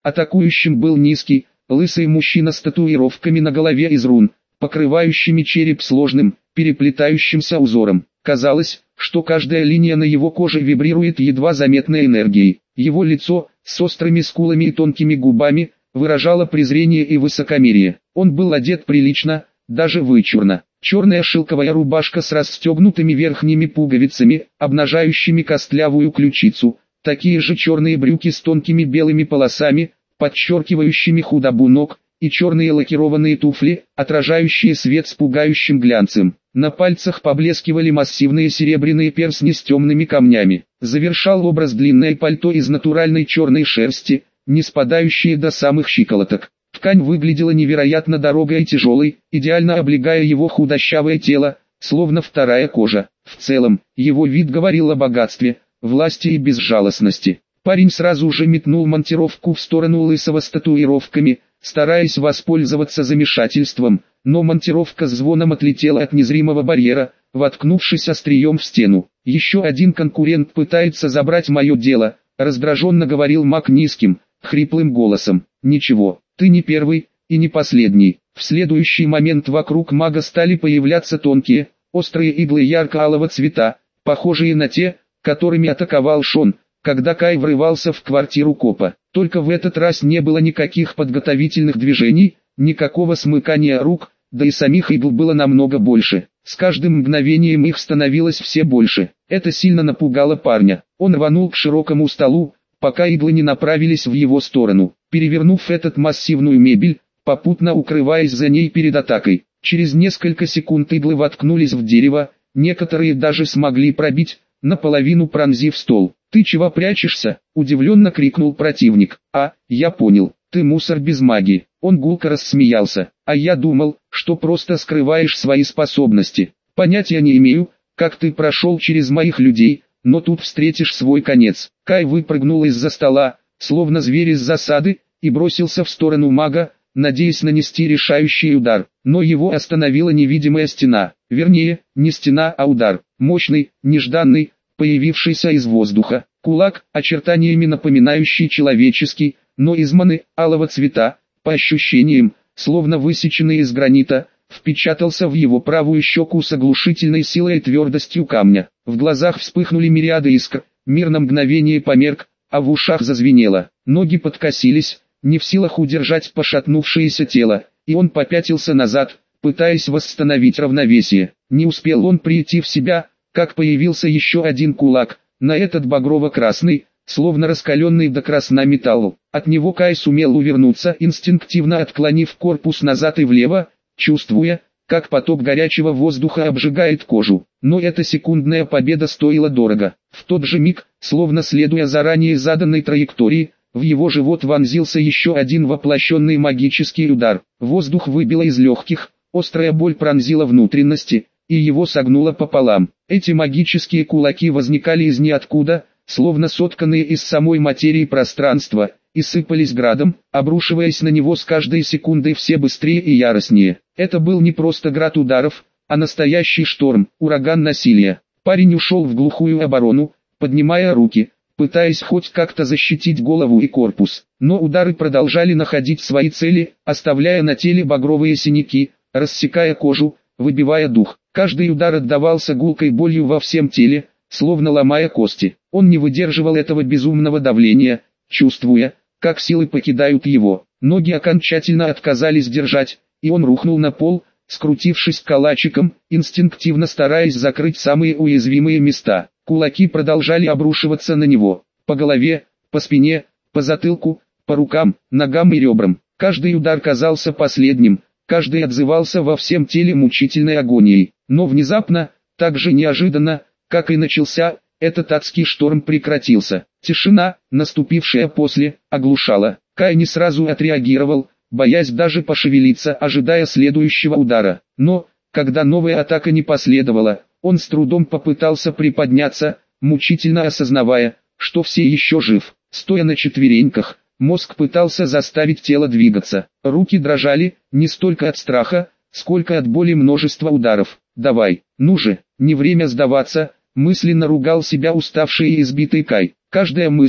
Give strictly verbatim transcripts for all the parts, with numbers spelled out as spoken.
Атакующим был низкий, лысый мужчина с татуировками на голове из рун, покрывающими череп сложным, переплетающимся узором. Казалось, что каждая линия на его коже вибрирует едва заметной энергией. Его лицо, с острыми скулами и тонкими губами, выражало презрение и высокомерие. Он был одет прилично, даже вычурно. Черная шелковая рубашка с расстегнутыми верхними пуговицами, обнажающими костлявую ключицу, такие же черные брюки с тонкими белыми полосами, подчеркивающими худобу ног, и черные лакированные туфли, отражающие свет с пугающим глянцем. На пальцах поблескивали массивные серебряные перстни с темными камнями. Завершал образ длинное пальто из натуральной черной шерсти, не спадающее до самых щиколоток. Ткань выглядела невероятно дорогой и тяжелой, идеально облегая его худощавое тело, словно вторая кожа. В целом, его вид говорил о богатстве, власти и безжалостности. Парень сразу же метнул монтировку в сторону лысого с татуировками, стараясь воспользоваться замешательством, но монтировка с звоном отлетела от незримого барьера, воткнувшись острием в стену. «Еще один конкурент пытается забрать мое дело», — раздраженно говорил маг низким, хриплым голосом. «Ничего, ты не первый и не последний». В следующий момент вокруг мага стали появляться тонкие, острые иглы ярко-алого цвета, похожие на те, которыми атаковал Шон, когда Кай врывался в квартиру копа. Только в этот раз не было никаких подготовительных движений, никакого смыкания рук, да и самих игл было намного больше. С каждым мгновением их становилось все больше. Это сильно напугало парня. Он рванул к широкому столу, пока иглы не направились в его сторону, перевернув этот массивную мебель, попутно укрываясь за ней перед атакой. Через несколько секунд иглы воткнулись в дерево, некоторые даже смогли пробить, наполовину пронзив стол. «Ты чего прячешься?» – удивленно крикнул противник. «А, я понял, ты мусор без магии». Он гулко рассмеялся. «А я думал, что просто скрываешь свои способности. Понятия не имею, как ты прошел через моих людей, но тут встретишь свой конец». Кай выпрыгнул из-за стола, словно зверь из засады, и бросился в сторону мага, надеясь нанести решающий удар. Но его остановила невидимая стена. Вернее, не стена, а удар. Мощный, нежданный, появившийся из воздуха. Кулак, очертаниями напоминающий человеческий, но изманы, алого цвета, по ощущениям, словно высеченный из гранита, впечатался в его правую щеку с оглушительной силой и твердостью камня. В глазах вспыхнули мириады искр, мир на мгновение померк, а в ушах зазвенело. Ноги подкосились, не в силах удержать пошатнувшееся тело, и он попятился назад, пытаясь восстановить равновесие. Не успел он прийти в себя, как появился еще один кулак, на этот багрово-красный, словно раскаленный до красна металл. От него Кай сумел увернуться, инстинктивно отклонив корпус назад и влево, чувствуя, как поток горячего воздуха обжигает кожу. Но эта секундная победа стоила дорого. В тот же миг, словно следуя заранее заданной траектории, в его живот вонзился еще один воплощенный магический удар. Воздух выбило из легких, острая боль пронзила внутренности, и его согнуло пополам. Эти магические кулаки возникали из ниоткуда, словно сотканные из самой материи пространства, и сыпались градом, обрушиваясь на него с каждой секундой все быстрее и яростнее. Это был не просто град ударов, а настоящий шторм, ураган насилия. Парень ушел в глухую оборону, поднимая руки, пытаясь хоть как-то защитить голову и корпус. Но удары продолжали находить свои цели, оставляя на теле багровые синяки, рассекая кожу, выбивая дух. Каждый удар отдавался гулкой болью во всем теле, словно ломая кости. Он не выдерживал этого безумного давления, чувствуя, как силы покидают его. Ноги окончательно отказались держать, и он рухнул на пол, скрутившись калачиком, инстинктивно стараясь закрыть самые уязвимые места. Кулаки продолжали обрушиваться на него, по голове, по спине, по затылку, по рукам, ногам и ребрам. Каждый удар казался последним, каждый отзывался во всем теле мучительной агонией. Но внезапно, так же неожиданно, как и начался, этот адский шторм прекратился. Тишина, наступившая после, оглушала. Кай не сразу отреагировал, боясь даже пошевелиться, ожидая следующего удара. Но, когда новая атака не последовала, он с трудом попытался приподняться, мучительно осознавая, что все еще жив. Стоя на четвереньках, мозг пытался заставить тело двигаться. Руки дрожали, не столько от страха, сколько от боли множества ударов. «Давай, ну же, не время сдаваться», мысленно ругал себя уставший и избитый Кай. Каждая мысль,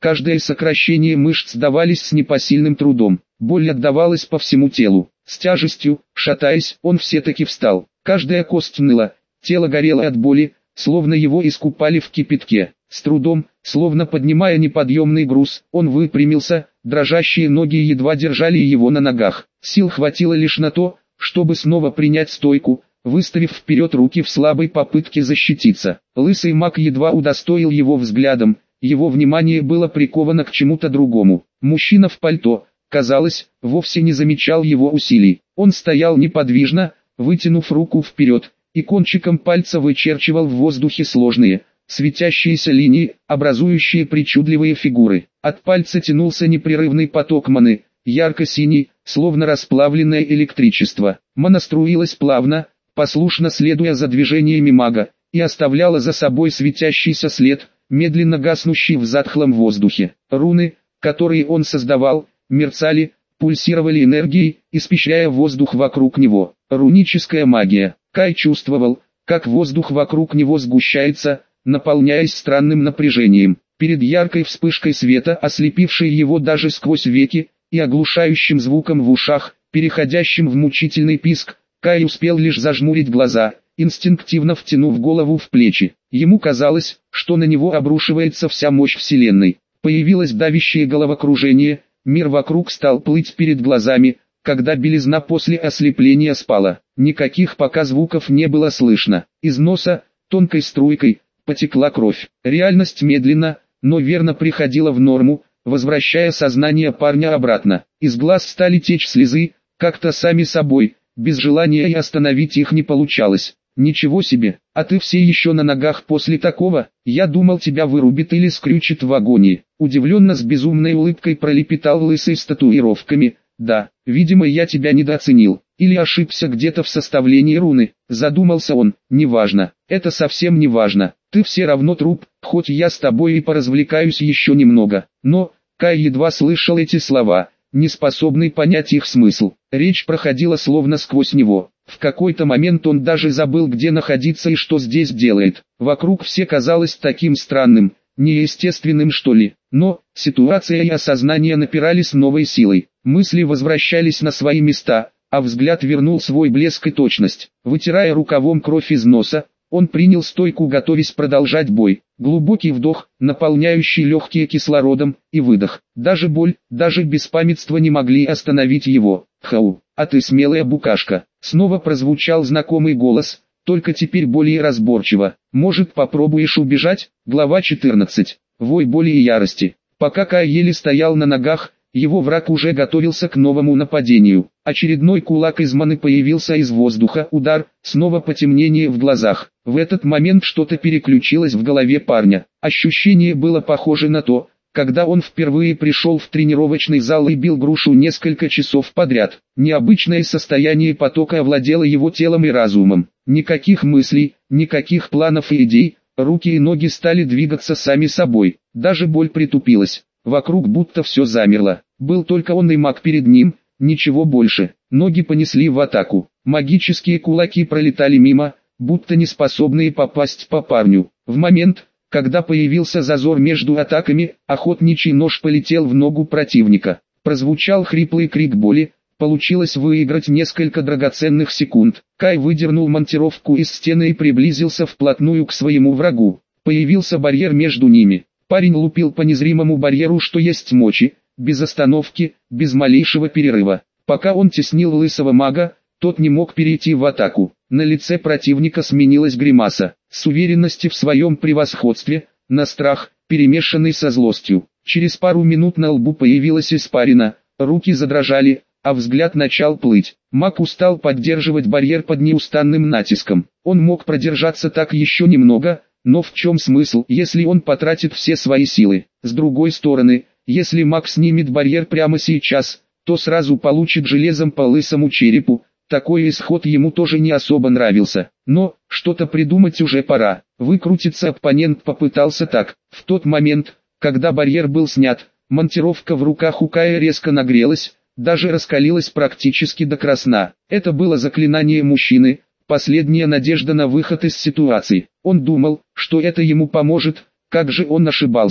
Каждое сокращение мышц давались с непосильным трудом. Боль отдавалась по всему телу. С тяжестью, шатаясь, он все-таки встал. Каждая кость ныла, тело горело от боли, словно его искупали в кипятке. С трудом, словно поднимая неподъемный груз, он выпрямился, дрожащие ноги едва держали его на ногах. Сил хватило лишь на то, чтобы снова принять стойку, выставив вперед руки в слабой попытке защититься. Лысый маг едва удостоил его взглядом, его внимание было приковано к чему-то другому. Мужчина в пальто, казалось, вовсе не замечал его усилий. Он стоял неподвижно, вытянув руку вперед, и кончиком пальца вычерчивал в воздухе сложные, светящиеся линии, образующие причудливые фигуры. От пальца тянулся непрерывный поток маны, ярко-синий, словно расплавленное электричество. Мана струилась плавно, послушно следуя за движениями мага, и оставляла за собой светящийся след, медленно гаснущий в затхлом воздухе. Руны, которые он создавал, мерцали, пульсировали энергией, испещряя воздух вокруг него. Руническая магия. Кай чувствовал, как воздух вокруг него сгущается, наполняясь странным напряжением. Перед яркой вспышкой света, ослепившей его даже сквозь веки, и оглушающим звуком в ушах, переходящим в мучительный писк, Кай успел лишь зажмурить глаза, инстинктивно втянув голову в плечи. Ему казалось, что на него обрушивается вся мощь Вселенной. Появилось давящее головокружение, мир вокруг стал плыть перед глазами, когда белизна после ослепления спала. Никаких пока звуков не было слышно. Из носа, тонкой струйкой, потекла кровь. Реальность медленно, но верно приходила в норму, возвращая сознание парня обратно. Из глаз стали течь слезы, как-то сами собой, без желания, и остановить их не получалось. «Ничего себе, а ты все еще на ногах после такого? Я думал, тебя вырубит или скрючит в агонии». Удивленно с безумной улыбкой пролепетал лысый с татуировками. «Да, видимо, я тебя недооценил. Или ошибся где-то в составлении руны». Задумался он. «Неважно, это совсем не важно. Ты все равно труп, хоть я с тобой и поразвлекаюсь еще немного». Но Кай едва слышал эти слова, не способный понять их смысл. Речь проходила словно сквозь него. В какой-то момент он даже забыл, где находиться и что здесь делает. Вокруг все казалось таким странным, неестественным, что ли. Но ситуация и осознание напирали с новой силой. Мысли возвращались на свои места, а взгляд вернул свой блеск и точность. Вытирая рукавом кровь из носа, он принял стойку, готовясь продолжать бой. Глубокий вдох, наполняющий легкие кислородом, и выдох. Даже боль, даже беспамятство не могли остановить его. «Хау, а ты смелая букашка!» Снова прозвучал знакомый голос, только теперь более разборчиво. «Может, попробуешь убежать?» Глава четырнадцать. Вой боли и ярости. Пока Кай еле стоял на ногах, его враг уже готовился к новому нападению. Очередной кулак из маны появился из воздуха, удар, снова потемнение в глазах. В этот момент что-то переключилось в голове парня. Ощущение было похоже на то, когда он впервые пришел в тренировочный зал и бил грушу несколько часов подряд. Необычное состояние потока овладело его телом и разумом. Никаких мыслей, никаких планов и идей, руки и ноги стали двигаться сами собой. Даже боль притупилась. Вокруг будто все замерло. Был только он и маг перед ним, ничего больше. Ноги понесли в атаку. Магические кулаки пролетали мимо, будто не способные попасть по парню. В момент, когда появился зазор между атаками, охотничий нож полетел в ногу противника. Прозвучал хриплый крик боли. Получилось выиграть несколько драгоценных секунд. Кай выдернул монтировку из стены и приблизился вплотную к своему врагу. Появился барьер между ними. Парень лупил по незримому барьеру, что есть мочи, без остановки, без малейшего перерыва. Пока он теснил лысого мага, тот не мог перейти в атаку. На лице противника сменилась гримаса, с уверенностью в своем превосходстве, на страх, перемешанный со злостью. Через пару минут на лбу появилась испарина, руки задрожали, а взгляд начал плыть. Маг устал поддерживать барьер под неустанным натиском. Он мог продержаться так еще немного, но в чем смысл, если он потратит все свои силы? С другой стороны, если маг снимет барьер прямо сейчас, то сразу получит железом по лысому черепу. Такой исход ему тоже не особо нравился. Но, что-то придумать уже пора. Выкрутиться оппонент попытался так. В тот момент, когда барьер был снят, монтировка в руках у Кая резко нагрелась, даже раскалилась практически до красна. Это было заклинание мужчины, последняя надежда на выход из ситуации. Он думал, что это ему поможет, как же он ошибался.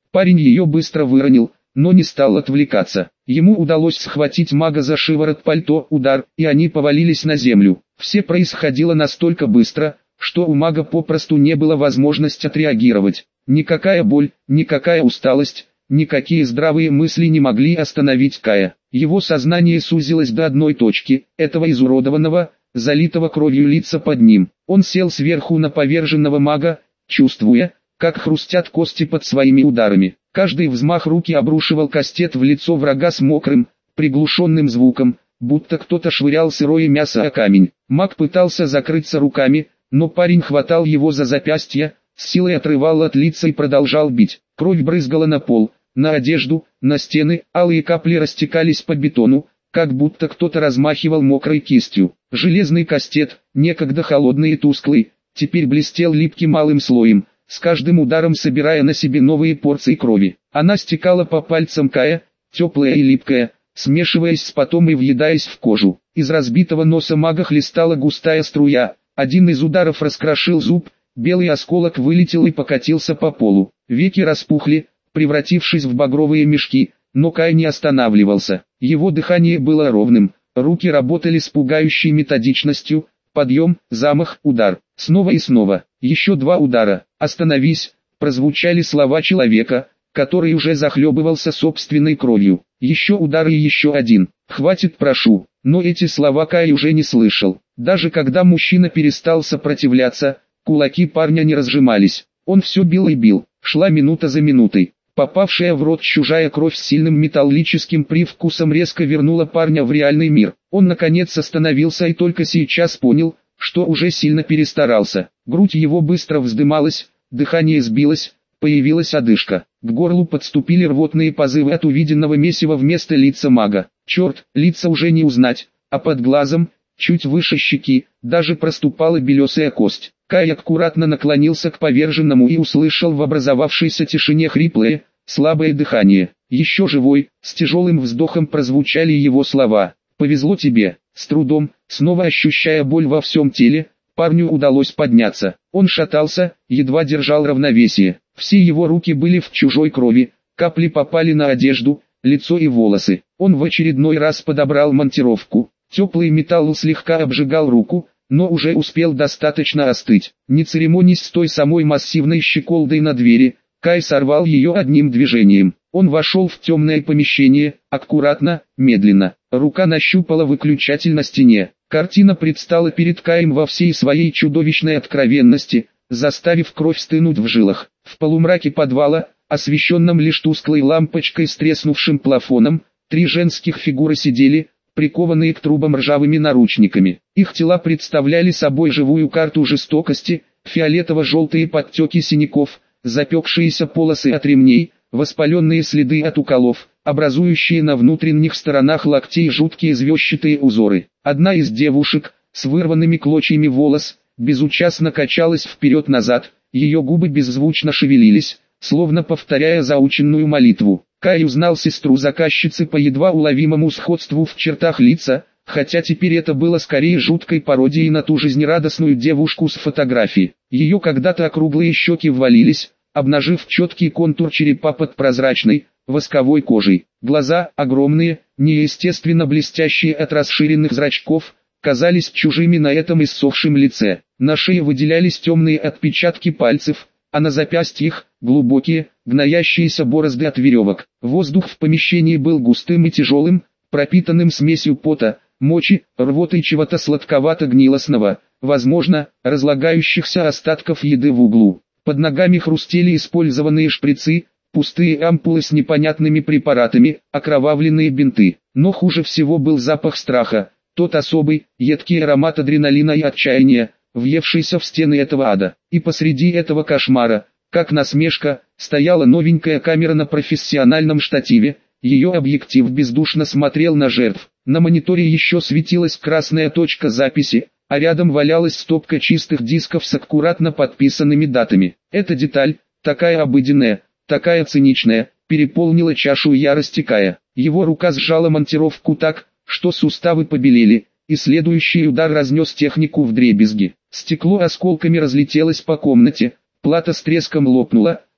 Парень ее быстро выронил, но не стал отвлекаться. Ему удалось схватить мага за шиворот пальто, удар, и они повалились на землю. Все происходило настолько быстро, что у мага попросту не было возможности отреагировать. Никакая боль, никакая усталость, никакие здравые мысли не могли остановить Кая. Его сознание сузилось до одной точки, этого изуродованного, залитого кровью лица под ним. Он сел сверху на поверженного мага, чувствуя, как хрустят кости под своими ударами. Каждый взмах руки обрушивал кастет в лицо врага с мокрым, приглушенным звуком, будто кто-то швырял сырое мясо о камень. Маг пытался закрыться руками, но парень хватал его за запястья, с силой отрывал от лица и продолжал бить. Кровь брызгала на пол, на одежду, на стены, алые капли растекались по бетону, как будто кто-то размахивал мокрой кистью. Железный кастет, некогда холодный и тусклый, теперь блестел липким алым слоем, с каждым ударом собирая на себе новые порции крови. Она стекала по пальцам Кая, теплая и липкая, смешиваясь с потом и въедаясь в кожу. Из разбитого носа мага хлестала густая струя, один из ударов раскрошил зуб, белый осколок вылетел и покатился по полу. Веки распухли, превратившись в багровые мешки, но Кай не останавливался. Его дыхание было ровным, руки работали с пугающей методичностью, подъем, замах, удар, снова и снова, еще два удара, остановись, прозвучали слова человека, который уже захлебывался собственной кровью, еще удар и еще один, хватит прошу, но эти слова Кай уже не слышал. Даже когда мужчина перестал сопротивляться, кулаки парня не разжимались, он все бил и бил, шла минута за минутой. Попавшая в рот чужая кровь с сильным металлическим привкусом резко вернула парня в реальный мир. Он наконец остановился и только сейчас понял, что уже сильно перестарался. Грудь его быстро вздымалась, дыхание сбилось, появилась одышка. К горлу подступили рвотные позывы от увиденного месива вместо лица мага. Черт, лица уже не узнать, а под глазом, чуть выше щеки, даже проступала белесая кость. Кай аккуратно наклонился к поверженному и услышал в образовавшейся тишине хриплое, слабое дыхание. Еще живой, с тяжелым вздохом прозвучали его слова. «Повезло тебе». С трудом, снова ощущая боль во всем теле, парню удалось подняться. Он шатался, едва держал равновесие. Все его руки были в чужой крови, капли попали на одежду, лицо и волосы. Он в очередной раз подобрал монтировку. Теплый металл слегка обжигал руку, но уже успел достаточно остыть. Не церемонясь с той самой массивной щеколдой на двери, Кай сорвал ее одним движением. Он вошел в темное помещение, аккуратно, медленно. Рука нащупала выключатель на стене. Картина предстала перед Каем во всей своей чудовищной откровенности, заставив кровь стынуть в жилах. В полумраке подвала, освещенном лишь тусклой лампочкой с треснувшим плафоном, три женских фигуры сидели, прикованные к трубам ржавыми наручниками. Их тела представляли собой живую карту жестокости, фиолетово-желтые подтеки синяков, запекшиеся полосы от ремней, воспаленные следы от уколов, образующие на внутренних сторонах локтей жуткие звездчатые узоры. Одна из девушек, с вырванными клочьями волос, безучастно качалась вперед-назад, ее губы беззвучно шевелились, словно повторяя заученную молитву. Кай узнал сестру заказчицы по едва уловимому сходству в чертах лица, хотя теперь это было скорее жуткой пародией на ту жизнерадостную девушку с фотографии. Ее когда-то округлые щеки ввалились, обнажив четкий контур черепа под прозрачной, восковой кожей. Глаза, огромные, неестественно блестящие от расширенных зрачков, казались чужими на этом иссохшем лице. На шее выделялись темные отпечатки пальцев, а на запястьях – глубокие, гноящиеся борозды от веревок. Воздух в помещении был густым и тяжелым, пропитанным смесью пота, мочи, рвоты и чего-то сладковато-гнилостного, возможно, разлагающихся остатков еды в углу. Под ногами хрустели использованные шприцы, пустые ампулы с непонятными препаратами, окровавленные бинты. Но хуже всего был запах страха, тот особый, едкий аромат адреналина и отчаяния, въевшийся в стены этого ада. И посреди этого кошмара, как насмешка, стояла новенькая камера на профессиональном штативе, ее объектив бездушно смотрел на жертв. На мониторе еще светилась красная точка записи, а рядом валялась стопка чистых дисков с аккуратно подписанными датами. Эта деталь, такая обыденная, такая циничная, переполнила чашу ярости Кая. Его рука сжала монтировку так, что суставы побелели, и следующий удар разнес технику вдребезги. Стекло осколками разлетелось по комнате, плата с треском лопнула,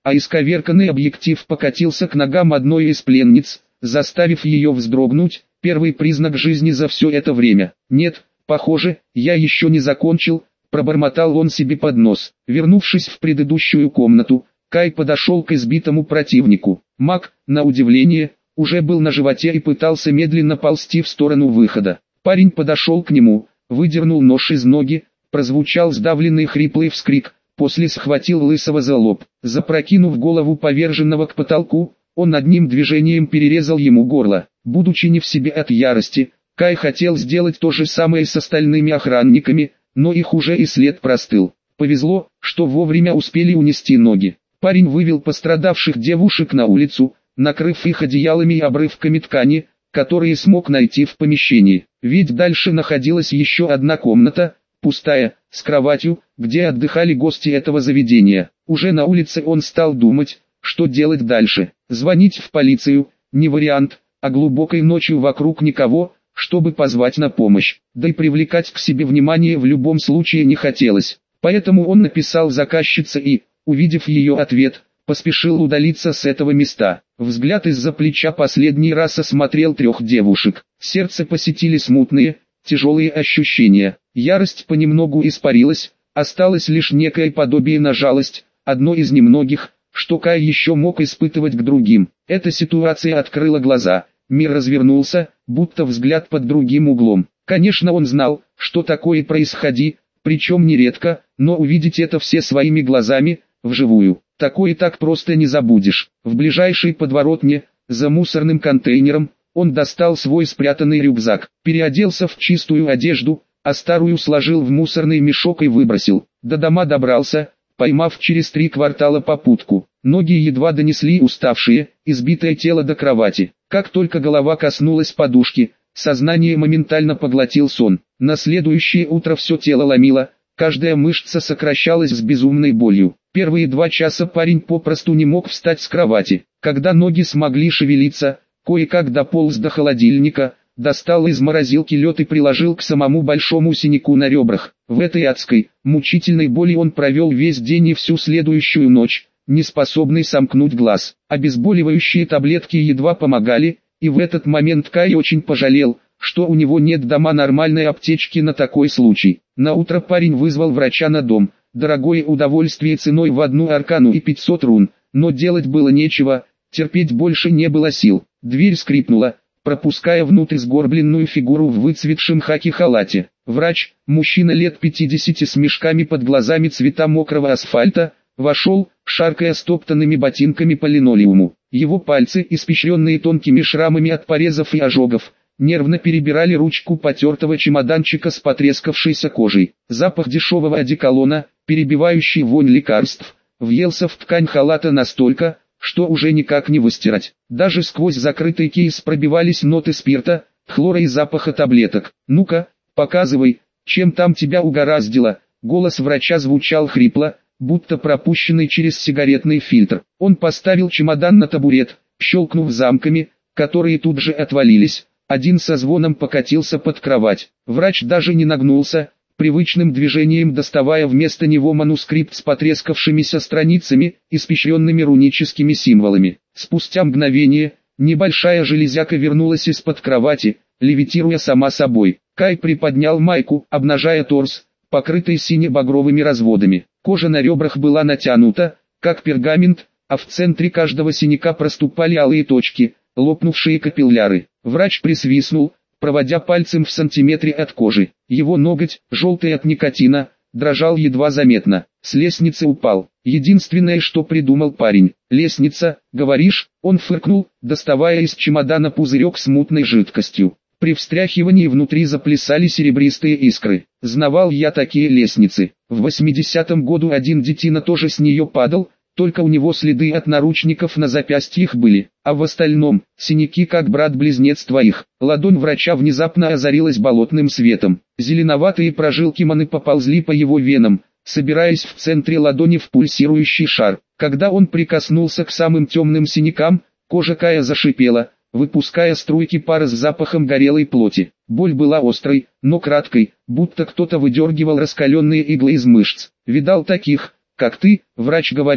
а исковерканный объектив покатился к ногам одной из пленниц, заставив ее вздрогнуть, первый признак жизни за все это время. «Нет, похоже, я еще не закончил», — пробормотал он себе под нос. Вернувшись в предыдущую комнату, Кай подошел к избитому противнику. Маг, на удивление, уже был на животе и пытался медленно ползти в сторону выхода. Парень подошел к нему, выдернул нож из ноги, прозвучал сдавленный хриплый вскрик, после схватил Лысого за лоб. Запрокинув голову поверженного к потолку, он одним движением перерезал ему горло. Будучи не в себе от ярости, Кай хотел сделать то же самое с остальными охранниками, но их уже и след простыл. Повезло, что вовремя успели унести ноги. Парень вывел пострадавших девушек на улицу, накрыв их одеялами и обрывками ткани, которые смог найти в помещении. Ведь дальше находилась еще одна комната, пустая, с кроватью, где отдыхали гости этого заведения. Уже на улице он стал думать, что делать дальше. Звонить в полицию – не вариант, а глубокой ночью вокруг никого, чтобы позвать на помощь. Да и привлекать к себе внимание в любом случае не хотелось. Поэтому он написал заказчице и, увидев ее ответ, поспешил удалиться с этого места. Взгляд из-за плеча последний раз осмотрел трех девушек. Сердце посетили смутные, тяжелые ощущения. Ярость понемногу испарилась, осталось лишь некое подобие на жалость, одно из немногих, что Кай еще мог испытывать к другим. Эта ситуация открыла глаза, мир развернулся, будто взгляд под другим углом. Конечно, он знал, что такое происходит, причем нередко, но увидеть это все своими глазами, вживую, такое так просто не забудешь. В ближайшей подворотне, за мусорным контейнером, он достал свой спрятанный рюкзак, переоделся в чистую одежду, а старую сложил в мусорный мешок и выбросил. До дома добрался, поймав через три квартала попутку. Ноги едва донесли уставшие, избитое тело до кровати. Как только голова коснулась подушки, сознание моментально поглотил сон. На следующее утро все тело ломило, каждая мышца сокращалась с безумной болью. Первые два часа парень попросту не мог встать с кровати. Когда ноги смогли шевелиться, кое-как дополз до холодильника, достал из морозилки лед и приложил к самому большому синяку на ребрах. В этой адской, мучительной боли он провел весь день и всю следующую ночь, не способный сомкнуть глаз. Обезболивающие таблетки едва помогали, и в этот момент Кай очень пожалел, что у него нет дома нормальной аптечки на такой случай. Наутро парень вызвал врача на дом. Дорогое удовольствие ценой в одну аркану и пятьсот рун, но делать было нечего, терпеть больше не было сил. Дверь скрипнула, пропуская внутрь сгорбленную фигуру в выцветшем хаки-халате. Врач, мужчина лет пятидесяти с мешками под глазами цвета мокрого асфальта, вошел, шаркая стоптанными ботинками по линолеуму. Его пальцы, испещренные тонкими шрамами от порезов и ожогов, нервно перебирали ручку потертого чемоданчика с потрескавшейся кожей. Запах дешевого одеколона, перебивающий вонь лекарств, въелся в ткань халата настолько, что уже никак не выстирать. Даже сквозь закрытый кейс пробивались ноты спирта, хлора и запаха таблеток. «Ну-ка, показывай, чем там тебя угораздило», — голос врача звучал хрипло, будто пропущенный через сигаретный фильтр. Он поставил чемодан на табурет, щелкнув замками, которые тут же отвалились. Один со звоном покатился под кровать. Врач даже не нагнулся, привычным движением доставая вместо него манускрипт с потрескавшимися страницами, испещренными руническими символами. Спустя мгновение, небольшая железяка вернулась из-под кровати, левитируя сама собой. Кай приподнял майку, обнажая торс, покрытый сине-багровыми разводами. Кожа на ребрах была натянута, как пергамент, а в центре каждого синяка проступали алые точки, лопнувшие капилляры. Врач присвистнул, проводя пальцем в сантиметре от кожи. Его ноготь, желтый от никотина, дрожал едва заметно. С лестницы упал. Единственное, что придумал парень. «Лестница, говоришь?» Он фыркнул, доставая из чемодана пузырек с мутной жидкостью. При встряхивании внутри заплясали серебристые искры. Знавал я такие лестницы. В восьмидесятом году один детина тоже с нее падал, только у него следы от наручников на запястьях были, а в остальном, синяки как брат-близнец твоих. Ладонь врача внезапно озарилась болотным светом. Зеленоватые прожилки маны поползли по его венам, собираясь в центре ладони в пульсирующий шар. Когда он прикоснулся к самым темным синякам, кожа Кая зашипела, выпуская струйки пара с запахом горелой плоти. Боль была острой, но краткой, будто кто-то выдергивал раскаленные иглы из мышц. «Видал таких, как ты?» — врач говорил,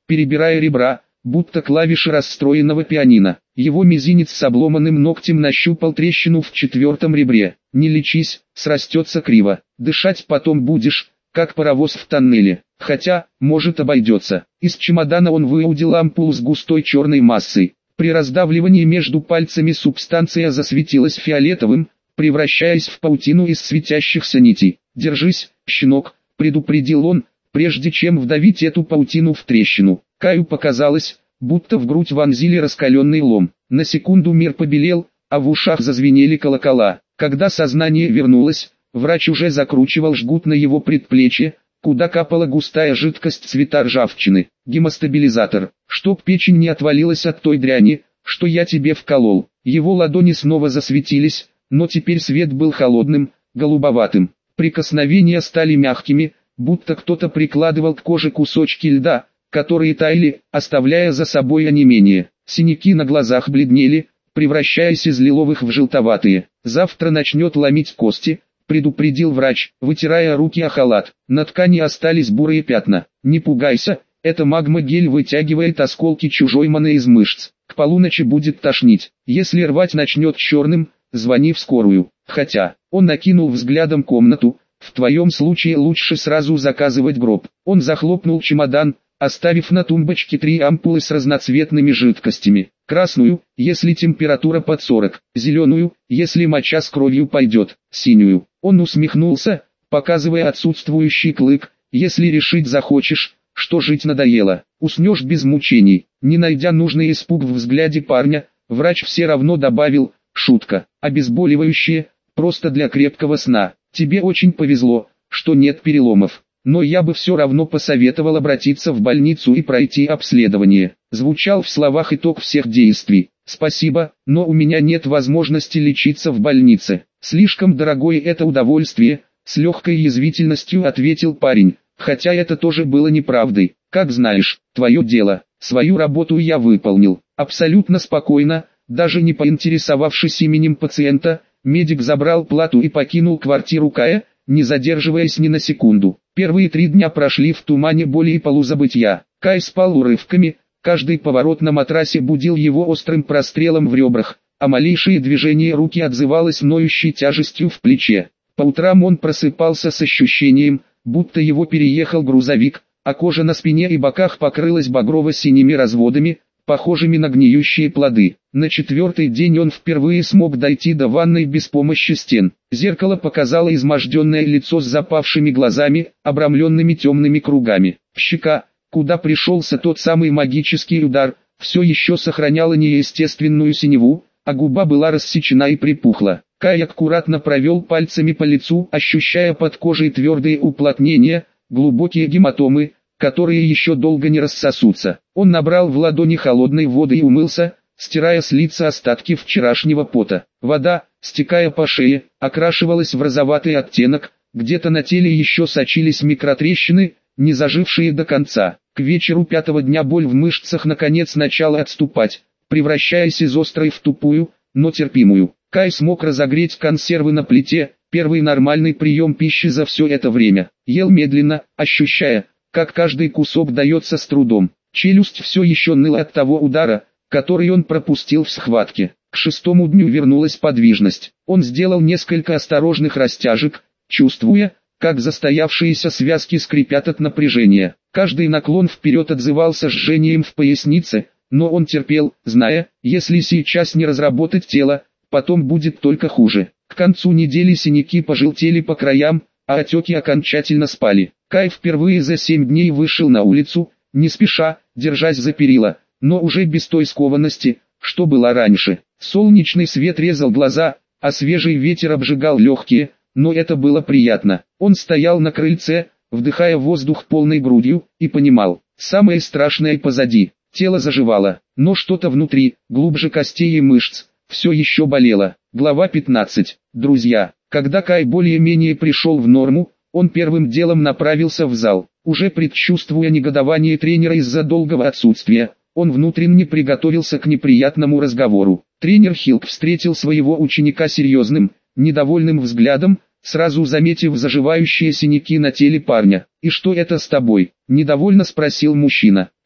перебирая ребра, будто клавиши расстроенного пианино. Его мизинец с обломанным ногтем нащупал трещину в четвертом ребре. «Не лечись, срастется криво. Дышать потом будешь, как паровоз в тоннеле. Хотя, может, обойдется». Из чемодана он выудил ампулу с густой черной массой. При раздавливании между пальцами субстанция засветилась фиолетовым, превращаясь в паутину из светящихся нитей. «Держись, щенок», — предупредил он, прежде чем вдавить эту паутину в трещину. Каю показалось, будто в грудь вонзили раскаленный лом. На секунду мир побелел, а в ушах зазвенели колокола. Когда сознание вернулось, врач уже закручивал жгут на его предплечье, куда капала густая жидкость цвета ржавчины. «Гемостабилизатор, чтоб печень не отвалилась от той дряни, что я тебе вколол». Его ладони снова засветились, но теперь свет был холодным, голубоватым. Прикосновения стали мягкими, будто кто-то прикладывал к коже кусочки льда, которые таяли, оставляя за собой онемение. Синяки на глазах бледнели, превращаясь из лиловых в желтоватые. «Завтра начнет ломить кости», — предупредил врач, вытирая руки о халат. На ткани остались бурые пятна. «Не пугайся, это магма-гель вытягивает осколки чужой маны из мышц. К полуночи будет тошнить. Если рвать начнет черным, звони в скорую». Хотя, он накинул взглядом комнату, «в твоем случае лучше сразу заказывать гроб». Он захлопнул чемодан, оставив на тумбочке три ампулы с разноцветными жидкостями. Красную, если температура под сорок, зеленую, если моча с кровью пойдет, синюю. Он усмехнулся, показывая отсутствующий клык. «Если решить захочешь, что жить надоело, уснешь без мучений». Не найдя нужный испуг в взгляде парня, врач все равно добавил: «Шутка, обезболивающее, просто для крепкого сна. Тебе очень повезло, что нет переломов. Но я бы все равно посоветовал обратиться в больницу и пройти обследование». Звучал в словах итог всех действий. «Спасибо, но у меня нет возможности лечиться в больнице. Слишком дорогое это удовольствие», — с легкой язвительностью ответил парень, хотя это тоже было неправдой. «Как знаешь, твое дело, свою работу я выполнил». Абсолютно спокойно, даже не поинтересовавшись именем пациента, медик забрал плату и покинул квартиру Кая, не задерживаясь ни на секунду. Первые три дня прошли в тумане боли и полузабытья. Кай спал урывками, каждый поворот на матрасе будил его острым прострелом в ребрах, а малейшее движение руки отзывалось ноющей тяжестью в плече. По утрам он просыпался с ощущением, будто его переехал грузовик, а кожа на спине и боках покрылась багрово-синими разводами, похожими на гниющие плоды. На четвертый день он впервые смог дойти до ванной без помощи стен. Зеркало показало изможденное лицо с запавшими глазами, обрамленными темными кругами. Щека, куда пришелся тот самый магический удар, все еще сохраняла неестественную синеву, а губа была рассечена и припухла. Кай аккуратно провел пальцами по лицу, ощущая под кожей твердые уплотнения, глубокие гематомы, которые еще долго не рассосутся. Он набрал в ладони холодной воды и умылся, стирая с лица остатки вчерашнего пота. Вода, стекая по шее, окрашивалась в розоватый оттенок, где-то на теле еще сочились микротрещины, не зажившие до конца. К вечеру пятого дня боль в мышцах наконец начала отступать, превращаясь из острой в тупую, но терпимую. Кай смог разогреть консервы на плите, первый нормальный прием пищи за все это время. Ел медленно, ощущая, как каждый кусок дается с трудом. Челюсть все еще ныла от того удара, который он пропустил в схватке. К шестому дню вернулась подвижность. Он сделал несколько осторожных растяжек, чувствуя, как застоявшиеся связки скрипят от напряжения. Каждый наклон вперед отзывался жжением в пояснице, но он терпел, зная, если сейчас не разработать тело, потом будет только хуже. К концу недели синяки пожелтели по краям, а отеки окончательно спали. Кай впервые за семь дней вышел на улицу, не спеша, держась за перила, но уже без той скованности, что была раньше. Солнечный свет резал глаза, а свежий ветер обжигал легкие, но это было приятно. Он стоял на крыльце, вдыхая воздух полной грудью, и понимал, самое страшное позади. Тело заживало, но что-то внутри, глубже костей и мышц, все еще болело. Глава пятнадцать. Друзья. Когда Кай более-менее пришел в норму, он первым делом направился в зал. Уже предчувствуя негодование тренера из-за долгого отсутствия, он внутренне приготовился к неприятному разговору. Тренер Хилк встретил своего ученика серьезным, недовольным взглядом, сразу заметив заживающие синяки на теле парня. «И что это с тобой?» – недовольно спросил мужчина.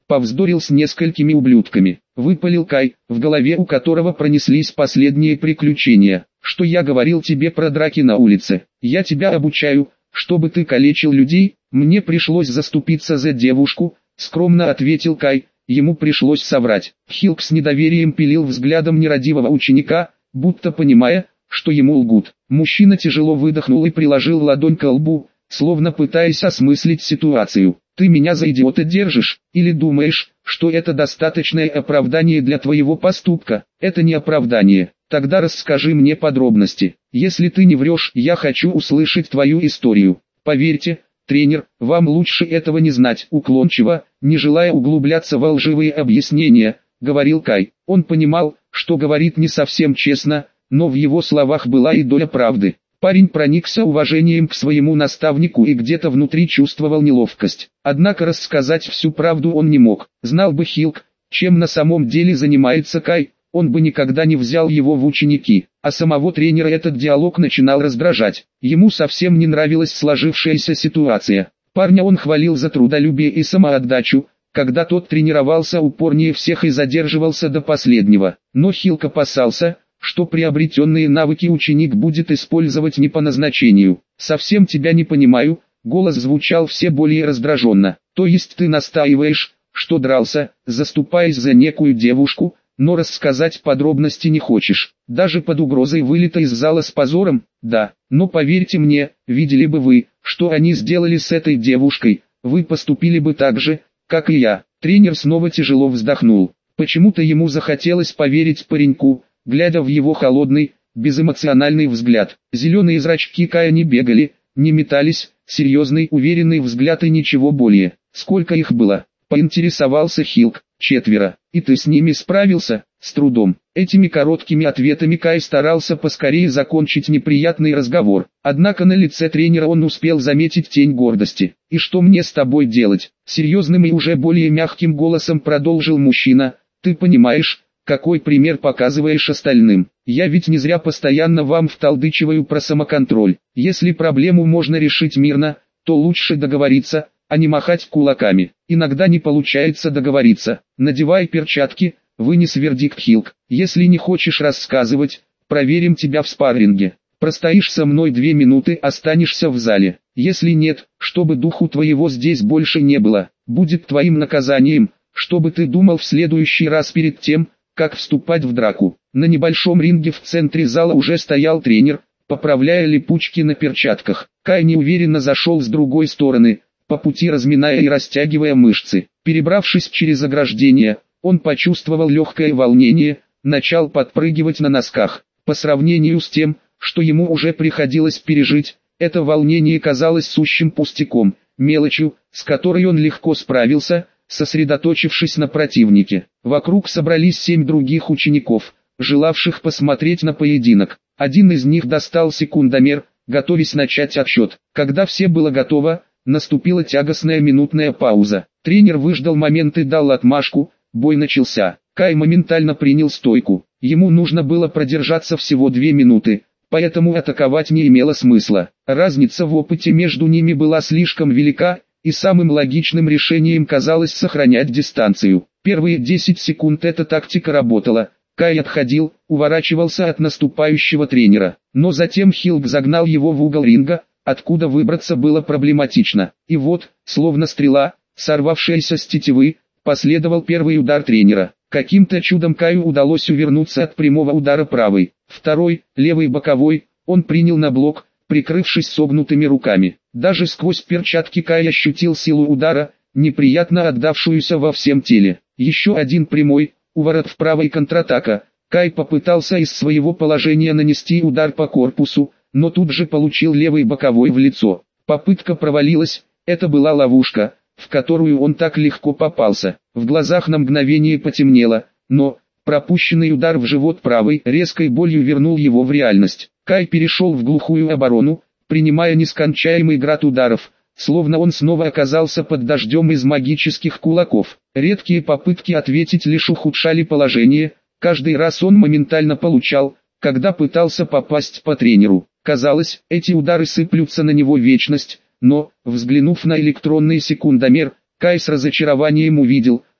повздорил с несколькими ублюдками. Выпалил Кай, в голове у которого пронеслись последние приключения. Что я говорил тебе про драки на улице? Я тебя обучаю, чтобы ты калечил людей. Мне пришлось заступиться за девушку, скромно ответил Кай. Ему пришлось соврать. Хилк с недоверием пилил взглядом нерадивого ученика, будто понимая, что ему лгут. Мужчина тяжело выдохнул и приложил ладонь к лбу, словно пытаясь осмыслить ситуацию. «Ты меня за идиота держишь, или думаешь, что это достаточное оправдание для твоего поступка?» «Это не оправдание. Тогда расскажи мне подробности. Если ты не врешь, я хочу услышать твою историю». «Поверьте, тренер, вам лучше этого не знать», уклончиво, не желая углубляться во лживые объяснения, говорил Кай. Он понимал, что говорит не совсем честно, но в его словах была и доля правды. Парень проникся уважением к своему наставнику и где-то внутри чувствовал неловкость. Однако рассказать всю правду он не мог. Знал бы Хилк, чем на самом деле занимается Кай, он бы никогда не взял его в ученики. А самого тренера этот диалог начинал раздражать. Ему совсем не нравилась сложившаяся ситуация. Парня он хвалил за трудолюбие и самоотдачу, когда тот тренировался упорнее всех и задерживался до последнего. Но Хилк опасался, что приобретенные навыки ученик будет использовать не по назначению. «Совсем тебя не понимаю», голос звучал все более раздраженно. «То есть ты настаиваешь, что дрался, заступаясь за некую девушку, но рассказать подробности не хочешь, даже под угрозой вылета из зала с позором?» «Да, но поверьте мне, видели бы вы, что они сделали с этой девушкой, вы поступили бы так же, как и я». Тренер снова тяжело вздохнул. Почему-то ему захотелось поверить пареньку, глядя в его холодный, безэмоциональный взгляд. Зеленые зрачки Кая не бегали, не метались, серьезный, уверенный взгляд и ничего более. «Сколько их было?» — поинтересовался Хилк. «Четверо. И ты с ними справился?» «С трудом». Этими короткими ответами Кай старался поскорее закончить неприятный разговор. Однако на лице тренера он успел заметить тень гордости. «И что мне с тобой делать?» — серьезным и уже более мягким голосом продолжил мужчина. «Ты понимаешь, какой пример показываешь остальным? Я ведь не зря постоянно вам вталдычиваю про самоконтроль. Если проблему можно решить мирно, то лучше договориться, а не махать кулаками. Иногда не получается договориться. Надевай перчатки», — вынес вердикт Хилк. «Если не хочешь рассказывать, проверим тебя в спарринге. Простоишь со мной две минуты, останешься в зале. Если нет, чтобы духу твоего здесь больше не было, будет твоим наказанием, чтобы ты думал в следующий раз перед тем, как вступать в драку». На небольшом ринге в центре зала уже стоял тренер, поправляя липучки на перчатках. Кай неуверенно зашел с другой стороны, по пути разминая и растягивая мышцы. Перебравшись через ограждение, он почувствовал легкое волнение, начал подпрыгивать на носках. По сравнению с тем, что ему уже приходилось пережить, это волнение казалось сущим пустяком, мелочью, с которой он легко справился, сосредоточившись на противнике. Вокруг собрались семь других учеников, желавших посмотреть на поединок. Один из них достал секундомер, готовясь начать отсчет. Когда все было готово, наступила тягостная минутная пауза. Тренер выждал момент и дал отмашку, бой начался. Кай моментально принял стойку. Ему нужно было продержаться всего две минуты, поэтому атаковать не имело смысла. Разница в опыте между ними была слишком велика, и самым логичным решением казалось сохранять дистанцию. Первые десять секунд эта тактика работала. Кай отходил, уворачивался от наступающего тренера. Но затем Хилк загнал его в угол ринга, откуда выбраться было проблематично. И вот, словно стрела, сорвавшаяся с тетивы, последовал первый удар тренера. Каким-то чудом Каю удалось увернуться от прямого удара правой. Второй, левый боковой, он принял на блок, прикрывшись согнутыми руками. Даже сквозь перчатки Кай ощутил силу удара, неприятно отдавшуюся во всем теле. Еще один прямой, уворот вправо и контратака. Кай попытался из своего положения нанести удар по корпусу, но тут же получил левый боковой в лицо. Попытка провалилась, это была ловушка, в которую он так легко попался. В глазах на мгновение потемнело, но пропущенный удар в живот правой резкой болью вернул его в реальность. Кай перешел в глухую оборону, принимая нескончаемый град ударов, словно он снова оказался под дождем из магических кулаков. Редкие попытки ответить лишь ухудшали положение, каждый раз он моментально получал, когда пытался попасть по тренеру. Казалось, эти удары сыплются на него вечность, но, взглянув на электронный секундомер, Кай с разочарованием увидел,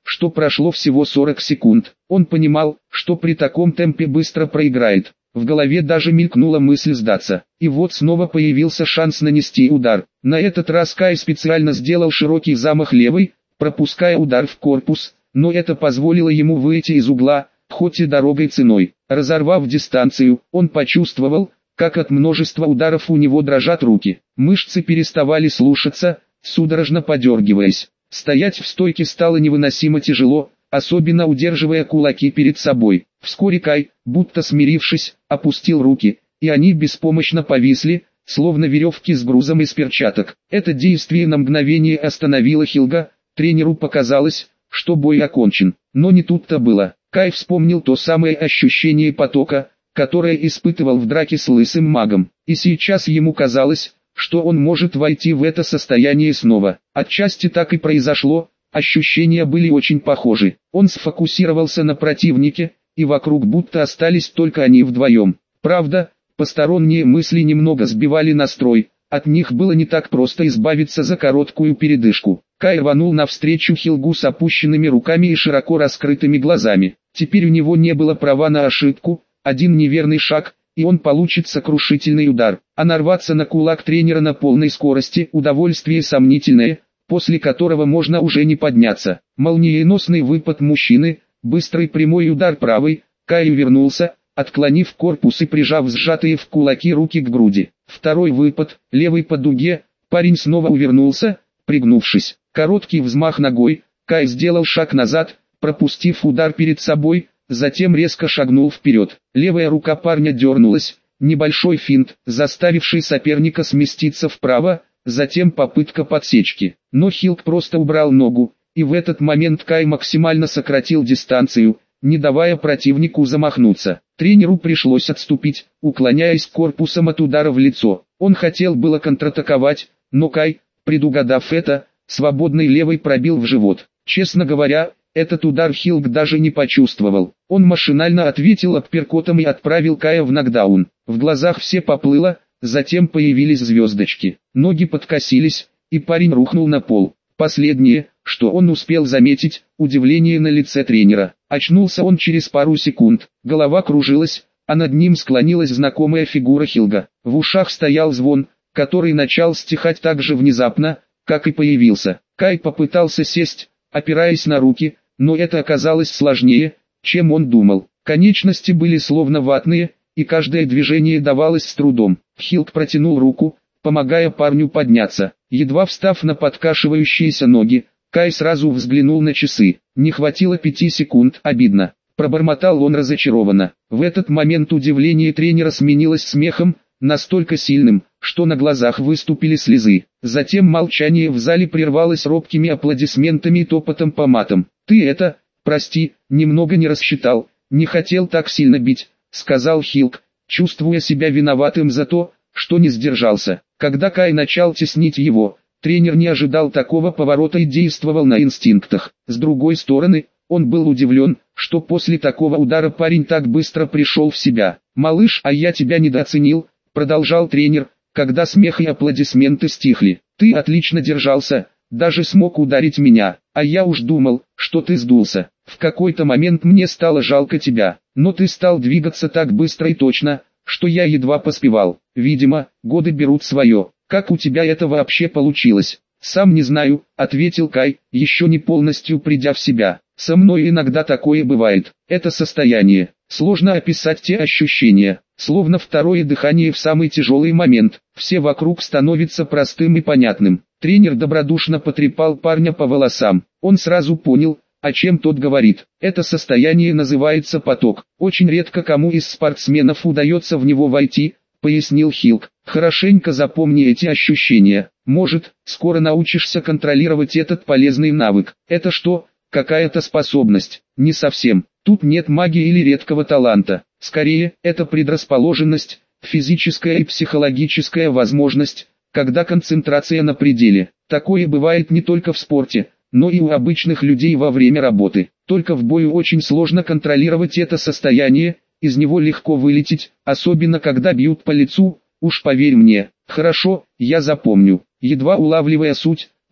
что прошло всего сорок секунд. Он понимал, что при таком темпе быстро проиграет. В голове даже мелькнула мысль сдаться. И вот снова появился шанс нанести удар. На этот раз Кай специально сделал широкий замах левой, пропуская удар в корпус, но это позволило ему выйти из угла, хоть и дорогой ценой. Разорвав дистанцию, он почувствовал, как от множества ударов у него дрожат руки. Мышцы переставали слушаться, судорожно подергиваясь. Стоять в стойке стало невыносимо тяжело, особенно удерживая кулаки перед собой. Вскоре Кай, будто смирившись, опустил руки, и они беспомощно повисли, словно веревки с грузом из перчаток. Это действие на мгновение остановило Хилга. Тренеру показалось, что бой окончен, но не тут-то было. Кай вспомнил то самое ощущение потока, которое испытывал в драке с лысым магом, и сейчас ему казалось, что он может войти в это состояние снова. Отчасти так и произошло, ощущения были очень похожи. Он сфокусировался на противнике, и вокруг будто остались только они вдвоем. Правда, посторонние мысли немного сбивали настрой, от них было не так просто избавиться за короткую передышку. Кай рванул навстречу Хилгу с опущенными руками и широко раскрытыми глазами. Теперь у него не было права на ошибку, один неверный шаг, и он получит сокрушительный удар. А нарваться на кулак тренера на полной скорости – удовольствие сомнительное, после которого можно уже не подняться. Молниеносный выпад мужчины, быстрый прямой удар правой, Кай вернулся, отклонив корпус и прижав сжатые в кулаки руки к груди. Второй выпад, левый по дуге, парень снова увернулся, пригнувшись. Короткий взмах ногой, Кай сделал шаг назад, пропустив удар перед собой, затем резко шагнул вперед. Левая рука парня дернулась, небольшой финт, заставивший соперника сместиться вправо, затем попытка подсечки. Но Хилг просто убрал ногу, и в этот момент Кай максимально сократил дистанцию, не давая противнику замахнуться. Тренеру пришлось отступить, уклоняясь корпусом от удара в лицо. Он хотел было контратаковать, но Кай, предугадав это, свободной левой пробил в живот. Честно говоря, этот удар Хилг даже не почувствовал. Он машинально ответил апперкотом и отправил Кая в нокдаун. В глазах все поплыло, затем появились звездочки. Ноги подкосились, и парень рухнул на пол. Последнее, что он успел заметить, удивление на лице тренера. Очнулся он через пару секунд, голова кружилась, а над ним склонилась знакомая фигура Хилга. В ушах стоял звон, который начал стихать так же внезапно, как и появился. Кай попытался сесть, опираясь на руки, но это оказалось сложнее, чем он думал. Конечности были словно ватные, и каждое движение давалось с трудом. Хилг протянул руку, помогая парню подняться. Едва встав на подкашивающиеся ноги, Кай сразу взглянул на часы. Не хватило пяти секунд, обидно. Пробормотал он разочарованно. В этот момент удивление тренера сменилось смехом, настолько сильным, что на глазах выступили слезы. Затем молчание в зале прервалось робкими аплодисментами и топотом по матам. «Ты это, прости, немного не рассчитал, не хотел так сильно бить», — сказал Хилг, чувствуя себя виноватым за то, что не сдержался. Когда Кай начал теснить его, тренер не ожидал такого поворота и действовал на инстинктах. С другой стороны, он был удивлен, что после такого удара парень так быстро пришел в себя. «Малыш, а я тебя недооценил», — продолжал тренер, когда смех и аплодисменты стихли. «Ты отлично держался, даже смог ударить меня, а я уж думал, что ты сдулся. В какой-то момент мне стало жалко тебя, но ты стал двигаться так быстро и точно, что я едва поспевал. Видимо, годы берут свое. Как у тебя это вообще получилось?» «Сам не знаю», — ответил Кай, еще не полностью придя в себя. «Со мной иногда такое бывает. Это состояние. Сложно описать те ощущения, словно второе дыхание в самый тяжелый момент. Все вокруг становится простым и понятным». Тренер добродушно потрепал парня по волосам. Он сразу понял, о чем тот говорит. Это состояние называется поток. Очень редко кому из спортсменов удается в него войти, пояснил Хилг. Хорошенько запомни эти ощущения. Может, скоро научишься контролировать этот полезный навык. Это что, какая-то способность? Не совсем. Тут нет магии или редкого таланта. Скорее, это предрасположенность, физическая и психологическая возможность, когда концентрация на пределе. Такое бывает не только в спорте, но и у обычных людей во время работы. Только в бою очень сложно контролировать это состояние, из него легко вылететь, особенно когда бьют по лицу, уж поверь мне. «Хорошо, я запомню». Едва улавливая суть,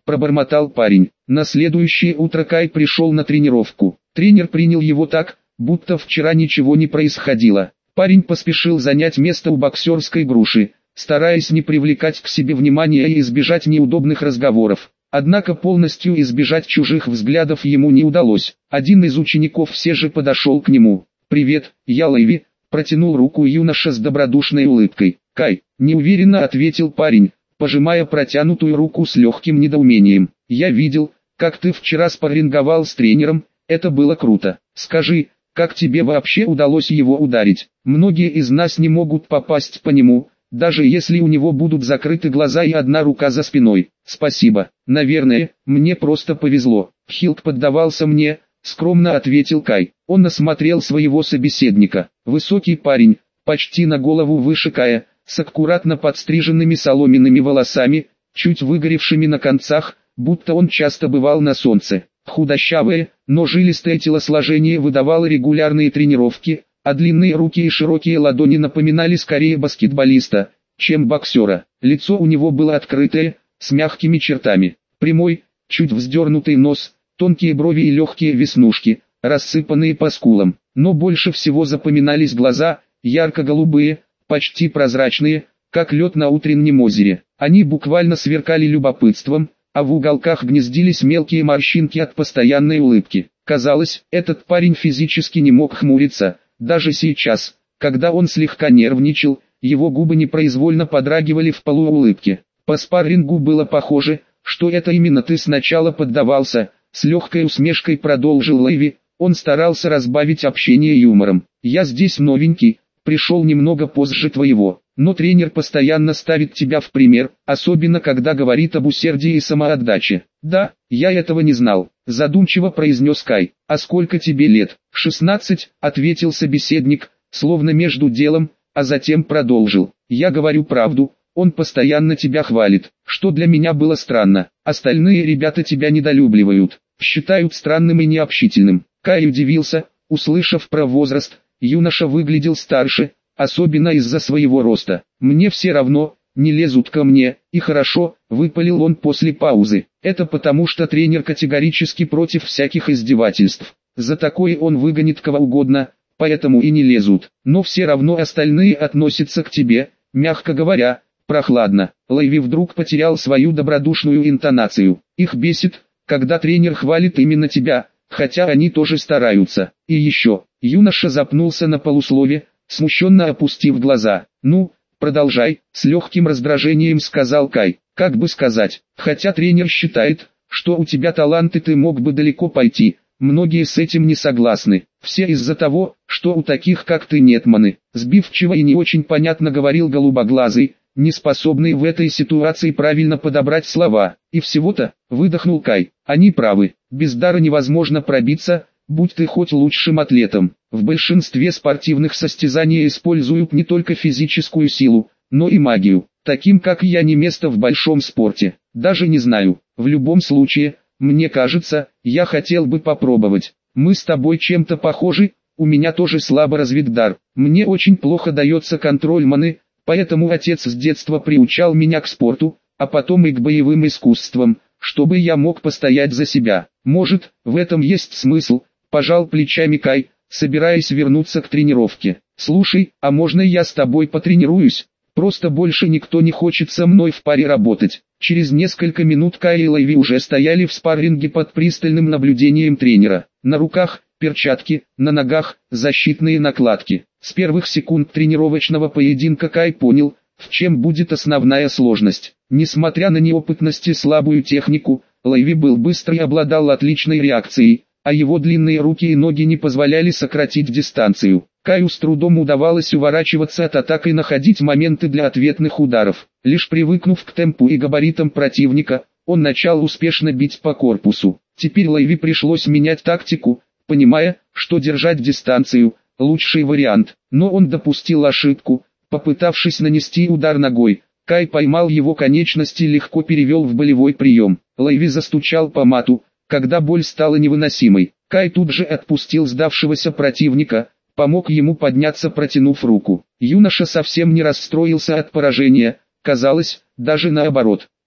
пробормотал парень. На следующее утро Кай пришел на тренировку. Тренер принял его так, будто вчера ничего не происходило. Парень поспешил занять место у боксерской груши, стараясь не привлекать к себе внимания и избежать неудобных разговоров. Однако полностью избежать чужих взглядов ему не удалось. Один из учеников все же подошел к нему. «Привет, я Лэйви», — протянул руку юноша с добродушной улыбкой. «Кай», — неуверенно ответил парень, пожимая протянутую руку с легким недоумением. «Я видел, как ты вчера спарринговал с тренером, это было круто. Скажи, как тебе вообще удалось его ударить? Многие из нас не могут попасть по нему, даже если у него будут закрыты глаза и одна рука за спиной». «Спасибо, наверное, мне просто повезло. Хилк поддавался мне», — скромно ответил Кай. Он осмотрел своего собеседника. Высокий парень, почти на голову выше Кая, с аккуратно подстриженными соломенными волосами, чуть выгоревшими на концах, будто он часто бывал на солнце. Худощавое, но жилистое телосложение выдавало регулярные тренировки, а длинные руки и широкие ладони напоминали скорее баскетболиста, чем боксера. Лицо у него было открытое, с мягкими чертами. Прямой, чуть вздернутый нос, тонкие брови и легкие веснушки, рассыпанные по скулам. Но больше всего запоминались глаза, ярко-голубые, почти прозрачные, как лед на утреннем озере. Они буквально сверкали любопытством, а в уголках гнездились мелкие морщинки от постоянной улыбки. Казалось, этот парень физически не мог хмуриться, даже сейчас, когда он слегка нервничал, его губы непроизвольно подрагивали в полуулыбке. По спаррингу было похоже, что это именно ты сначала поддавался, с легкой усмешкой продолжил Лэйви, он старался разбавить общение юмором. «Я здесь новенький, пришел немного позже твоего, но тренер постоянно ставит тебя в пример, особенно когда говорит об усердии и самоотдаче». «Да, я этого не знал», — задумчиво произнес Кай. «А сколько тебе лет?» «шестнадцать», — ответил собеседник, словно между делом, а затем продолжил. «Я говорю правду, он постоянно тебя хвалит, что для меня было странно. Остальные ребята тебя недолюбливают, считают странным и необщительным». Кай удивился, услышав про возраст. Юноша выглядел старше, особенно из-за своего роста. «Мне все равно, не лезут ко мне, и хорошо», — выпалил он после паузы. «Это потому что тренер категорически против всяких издевательств. За такое он выгонит кого угодно, поэтому и не лезут. Но все равно остальные относятся к тебе, мягко говоря, прохладно». Лэйви вдруг потерял свою добродушную интонацию. «Их бесит, когда тренер хвалит именно тебя, хотя они тоже стараются. И еще». Юноша запнулся на полуслове, смущенно опустив глаза. «Ну, продолжай», — с легким раздражением сказал Кай. «Как бы сказать, хотя тренер считает, что у тебя талант и ты мог бы далеко пойти, многие с этим не согласны. Все из-за того, что у таких как ты нет маны». Сбивчиво и не очень понятно говорил голубоглазый, не способный в этой ситуации правильно подобрать слова. «И всего-то», — выдохнул Кай, — «они правы, без дара невозможно пробиться, будь ты хоть лучшим атлетом. В большинстве спортивных состязаний используют не только физическую силу, но и магию. Таким как я не место в большом спорте. Даже не знаю, в любом случае, мне кажется, я хотел бы попробовать. Мы с тобой чем-то похожи, у меня тоже слабо развит дар. Мне очень плохо дается контроль маны, поэтому отец с детства приучал меня к спорту, а потом и к боевым искусствам, чтобы я мог постоять за себя. Может, в этом есть смысл», — пожал плечами Кай, собираясь вернуться к тренировке. «Слушай, а можно я с тобой потренируюсь? Просто больше никто не хочет со мной в паре работать». Через несколько минут Кай и Лэйви уже стояли в спарринге под пристальным наблюдением тренера. На руках перчатки, на ногах защитные накладки. С первых секунд тренировочного поединка Кай понял, в чем будет основная сложность. Несмотря на неопытность и слабую технику, Лэйви был быстрый и обладал отличной реакцией, а его длинные руки и ноги не позволяли сократить дистанцию. Каю с трудом удавалось уворачиваться от атак и находить моменты для ответных ударов. Лишь привыкнув к темпу и габаритам противника, он начал успешно бить по корпусу. Теперь Лэйви пришлось менять тактику, понимая, что держать дистанцию – лучший вариант. Но он допустил ошибку, попытавшись нанести удар ногой. Кай поймал его конечности и легко перевел в болевой прием. Лэйви застучал по мату, когда боль стала невыносимой. Кай тут же отпустил сдавшегося противника, помог ему подняться, протянув руку. Юноша совсем не расстроился от поражения, казалось, даже наоборот.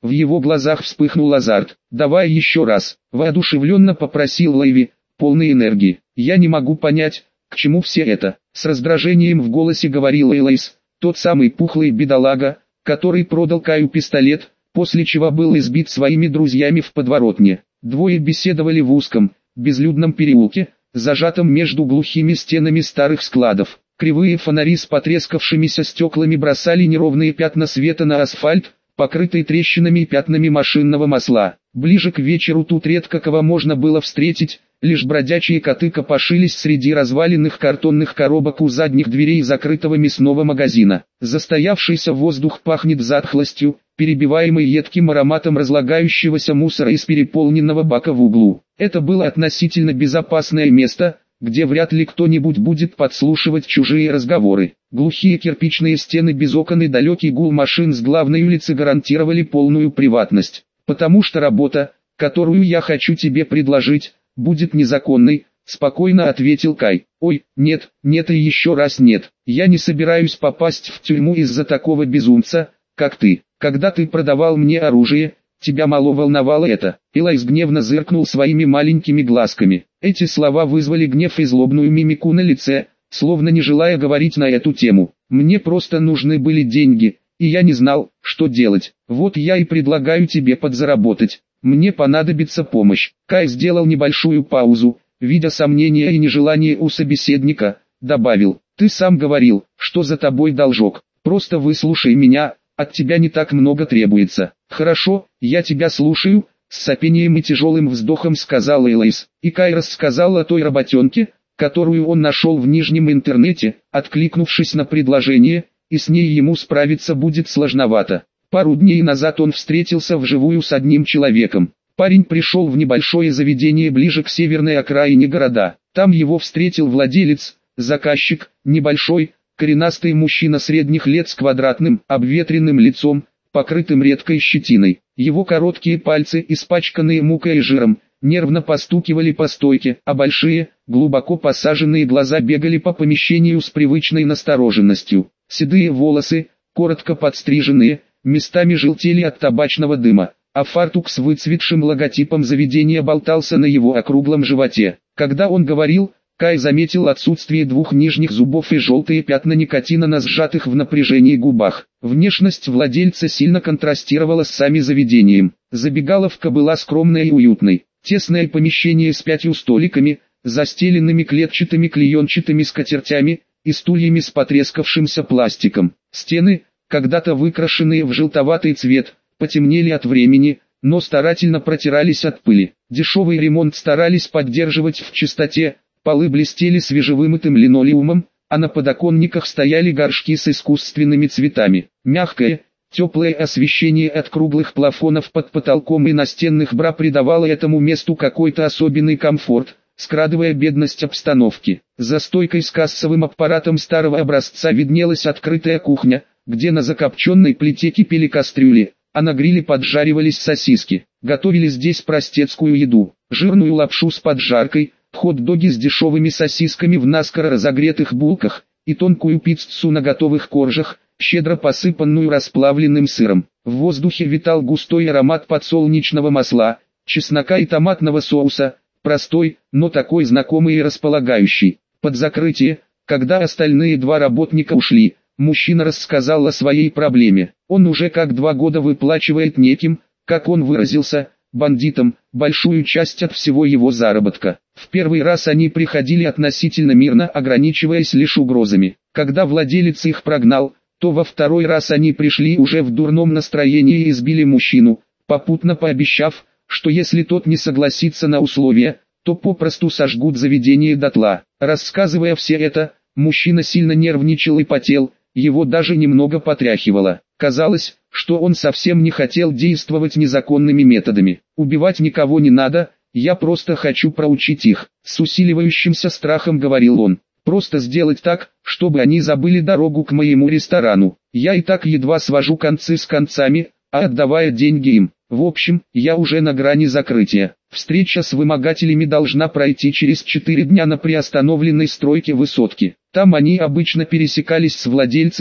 В его глазах вспыхнул азарт. «Давай еще раз», — воодушевленно попросил Лэйви, полный энергии. «Я не могу понять, к чему все это», — с раздражением в голосе говорил Элайс, тот самый пухлый бедолага, который продал Каю пистолет, после чего был избит своими друзьями в подворотне. Двое беседовали в узком, безлюдном переулке, зажатом между глухими стенами старых складов. Кривые фонари с потрескавшимися стеклами бросали неровные пятна света на асфальт, покрытый трещинами и пятнами машинного масла. Ближе к вечеру тут редко кого можно было встретить, лишь бродячие коты копошились среди разваленных картонных коробок у задних дверей закрытого мясного магазина. Застоявшийся воздух пахнет затхлостью, перебиваемый едким ароматом разлагающегося мусора из переполненного бака в углу. Это было относительно безопасное место, где вряд ли кто-нибудь будет подслушивать чужие разговоры. Глухие кирпичные стены без окон и далекий гул машин с главной улицы гарантировали полную приватность. «Потому что работа, которую я хочу тебе предложить, будет незаконной», — спокойно ответил Кай. «Ой, нет, нет и еще раз нет. Я не собираюсь попасть в тюрьму из-за такого безумца, как ты. Когда ты продавал мне оружие, тебя мало волновало это». Элайс гневно зыркнул своими маленькими глазками. Эти слова вызвали гнев и злобную мимику на лице, словно не желая говорить на эту тему. «Мне просто нужны были деньги, и я не знал, что делать. Вот я и предлагаю тебе подзаработать. Мне понадобится помощь». Кай сделал небольшую паузу, видя сомнения и нежелание у собеседника, добавил: «Ты сам говорил, что за тобой должок. Просто выслушай меня, от тебя не так много требуется». «Хорошо, я тебя слушаю», — с сопением и тяжелым вздохом сказал Элайс. И Кай рассказал о той работенке, которую он нашел в нижнем интернете, откликнувшись на предложение, и с ней ему справиться будет сложновато. Пару дней назад он встретился вживую с одним человеком. Парень пришел в небольшое заведение ближе к северной окраине города. Там его встретил владелец, заказчик, небольшой, коренастый мужчина средних лет с квадратным, обветренным лицом, покрытым редкой щетиной. Его короткие пальцы, испачканные мукой и жиром, нервно постукивали по стойке, а большие, глубоко посаженные глаза бегали по помещению с привычной настороженностью. Седые волосы, коротко подстриженные, местами желтели от табачного дыма, а фартук с выцветшим логотипом заведения болтался на его округлом животе. Когда он говорил, Кай заметил отсутствие двух нижних зубов и желтые пятна никотина на сжатых в напряжении губах. Внешность владельца сильно контрастировала с самим заведением. Забегаловка была скромной и уютной. Тесное помещение с пятью столиками, застеленными клетчатыми клеенчатыми скатертями и стульями с потрескавшимся пластиком. Стены, когда-то выкрашенные в желтоватый цвет, потемнели от времени, но старательно протирались от пыли. Дешевый ремонт старались поддерживать в чистоте. Полы блестели свежевымытым линолеумом, а на подоконниках стояли горшки с искусственными цветами. Мягкое, теплое освещение от круглых плафонов под потолком и настенных бра придавало этому месту какой-то особенный комфорт, скрадывая бедность обстановки. За стойкой с кассовым аппаратом старого образца виднелась открытая кухня, где на закопченной плите кипели кастрюли, а на гриле поджаривались сосиски. Готовили здесь простецкую еду, жирную лапшу с поджаркой, хот-доги с дешевыми сосисками в наскоро разогретых булках, и тонкую пиццу на готовых коржах, щедро посыпанную расплавленным сыром. В воздухе витал густой аромат подсолнечного масла, чеснока и томатного соуса, простой, но такой знакомый и располагающий. Под закрытие, когда остальные два работника ушли, мужчина рассказал о своей проблеме. Он уже как два года выплачивает неким, как он выразился, бандитам, большую часть от всего его заработка. В первый раз они приходили относительно мирно, ограничиваясь лишь угрозами. Когда владелец их прогнал, то во второй раз они пришли уже в дурном настроении и избили мужчину, попутно пообещав, что если тот не согласится на условия, то попросту сожгут заведение дотла. Рассказывая все это, мужчина сильно нервничал и потел, его даже немного потряхивало. Казалось, что он совсем не хотел действовать незаконными методами. «Убивать никого не надо, я просто хочу проучить их», — с усиливающимся страхом говорил он. «Просто сделать так, чтобы они забыли дорогу к моему ресторану. Я и так едва свожу концы с концами, а отдавая деньги им. В общем, я уже на грани закрытия. Встреча с вымогателями должна пройти через четыре дня на приостановленной стройке высотки. Там они обычно пересекались с владельцем,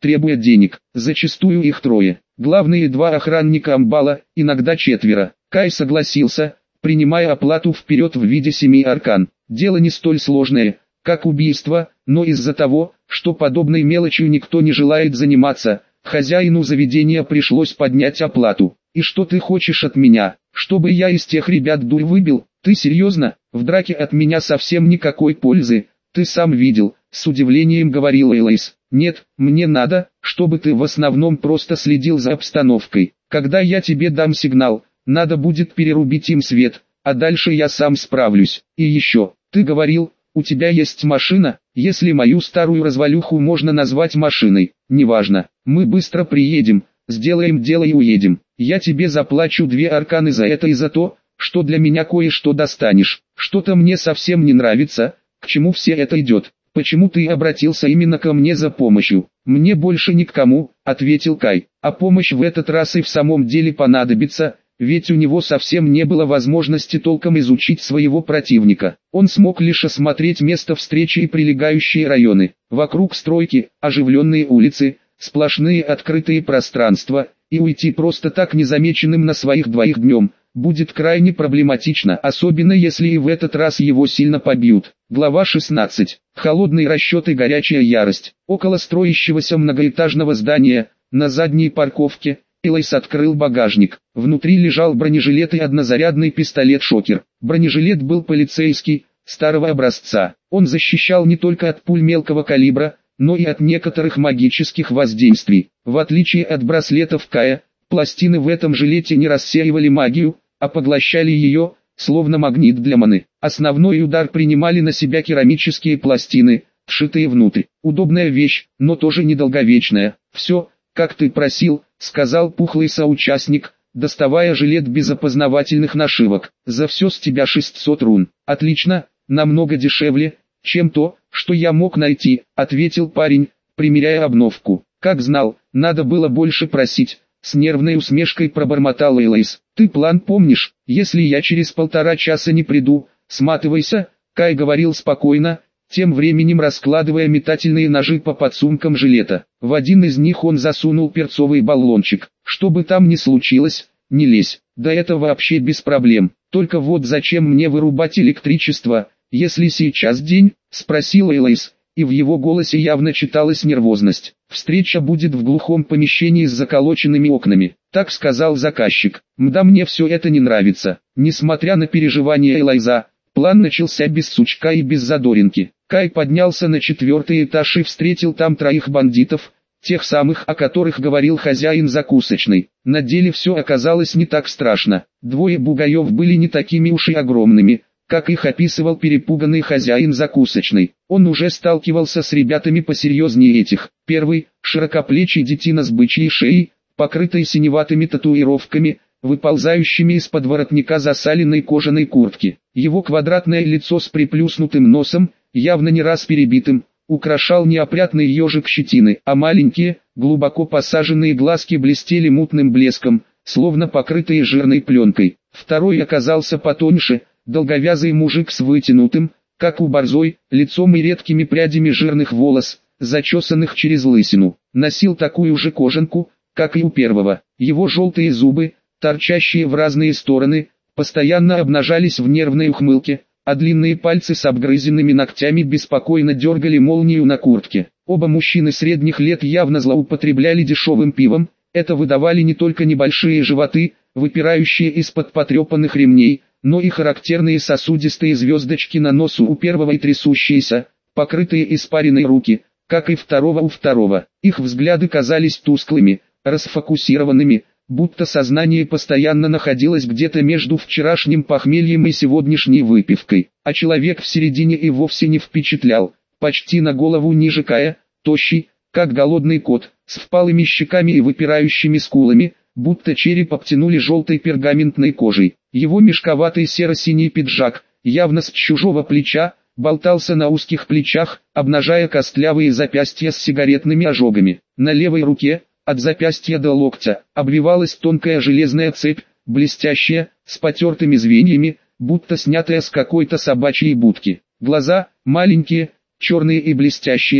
требуя денег. Зачастую их трое. Главные два охранника амбала, иногда четверо. Кай согласился, принимая оплату вперед в виде семи аркан. Дело не столь сложное, как убийство, но из-за того, что подобной мелочью никто не желает заниматься, хозяину заведения пришлось поднять оплату. «И что ты хочешь от меня? Чтобы я из тех ребят дурь выбил? Ты серьезно? В драке от меня совсем никакой пользы, ты сам видел», — с удивлением говорил Элайс. «Нет, мне надо, чтобы ты в основном просто следил за обстановкой. Когда я тебе дам сигнал, надо будет перерубить им свет, а дальше я сам справлюсь. И еще, ты говорил, у тебя есть машина, если мою старую развалюху можно назвать машиной, неважно, мы быстро приедем, сделаем дело и уедем. Я тебе заплачу две арканы за это и за то, что для меня кое-что достанешь. Что-то мне совсем не нравится, к чему все это идет. Почему ты обратился именно ко мне за помощью? Мне больше ни к кому», — ответил Кай. «А помощь в этот раз и в самом деле понадобится, ведь у него совсем не было возможности толком изучить своего противника. Он смог лишь осмотреть место встречи и прилегающие районы. Вокруг стройки, оживленные улицы, сплошные открытые пространства, и уйти просто так незамеченным на своих двоих днем будет крайне проблематично, особенно если и в этот раз его сильно побьют». Глава шестнадцать. Холодный расчет и горячая ярость. Около строящегося многоэтажного здания, на задней парковке, Элайс открыл багажник. Внутри лежал бронежилет и однозарядный пистолет-шокер. Бронежилет был полицейский, старого образца. Он защищал не только от пуль мелкого калибра, но и от некоторых магических воздействий. В отличие от браслетов Кая, пластины в этом жилете не рассеивали магию, а поглощали ее, словно магнит для маны. Основной удар принимали на себя керамические пластины, вшитые внутрь. Удобная вещь, но тоже недолговечная. «Все, как ты просил», — сказал пухлый соучастник, доставая жилет без опознавательных нашивок. «За все с тебя шестьсот рун». «Отлично, намного дешевле, чем то, что я мог найти», — ответил парень, примеряя обновку. «Как знал, надо было больше просить», — с нервной усмешкой пробормотал Элайс. «Ты план помнишь? Если я через полтора часа не приду, сматывайся», — Кай говорил спокойно, тем временем раскладывая метательные ножи по подсумкам жилета. В один из них он засунул перцовый баллончик. «Что бы там ни случилось, не лезь, да это вообще без проблем. Только вот зачем мне вырубать электричество, если сейчас день?» — спросил Элайс, и в его голосе явно читалась нервозность. «Встреча будет в глухом помещении с заколоченными окнами», — так сказал заказчик. «Мда, мне все это не нравится». Несмотря на переживания Элайза, план начался без сучка и без задоринки. Кай поднялся на четвертый этаж и встретил там троих бандитов, тех самых, о которых говорил хозяин закусочной. На деле все оказалось не так страшно. Двое бугаев были не такими уж и огромными, как их описывал перепуганный хозяин закусочной. Он уже сталкивался с ребятами посерьезнее этих. Первый, широкоплечий детина с бычьей шеей, покрытой синеватыми татуировками, выползающими из-под воротника засаленной кожаной куртки. Его квадратное лицо с приплюснутым носом, явно не раз перебитым, украшал неопрятный ежик щетины, а маленькие, глубоко посаженные глазки блестели мутным блеском, словно покрытые жирной пленкой. Второй оказался потоньше, долговязый мужик с вытянутым, как у борзой, лицом и редкими прядями жирных волос, зачесанных через лысину. Носил такую же кожанку, как и у первого. Его желтые зубы, торчащие в разные стороны, постоянно обнажались в нервной ухмылке, а длинные пальцы с обгрызенными ногтями беспокойно дергали молнию на куртке. Оба мужчины средних лет явно злоупотребляли дешевым пивом, это выдавали не только небольшие животы, выпирающие из-под потрепанных ремней, но и характерные сосудистые звездочки на носу у первого и трясущиеся, покрытые испариной руки, как и второго у второго. Их взгляды казались тусклыми, расфокусированными, будто сознание постоянно находилось где-то между вчерашним похмельем и сегодняшней выпивкой. А человек в середине и вовсе не впечатлял, почти на голову ниже Кая, тощий, как голодный кот, с впалыми щеками и выпирающими скулами, будто череп обтянули желтой пергаментной кожей. Его мешковатый серо-синий пиджак, явно с чужого плеча, болтался на узких плечах, обнажая костлявые запястья с сигаретными ожогами. На левой руке, от запястья до локтя, обвивалась тонкая железная цепь, блестящая, с потертыми звеньями, будто снятая с какой-то собачьей будки. Глаза, маленькие, черные и блестящие,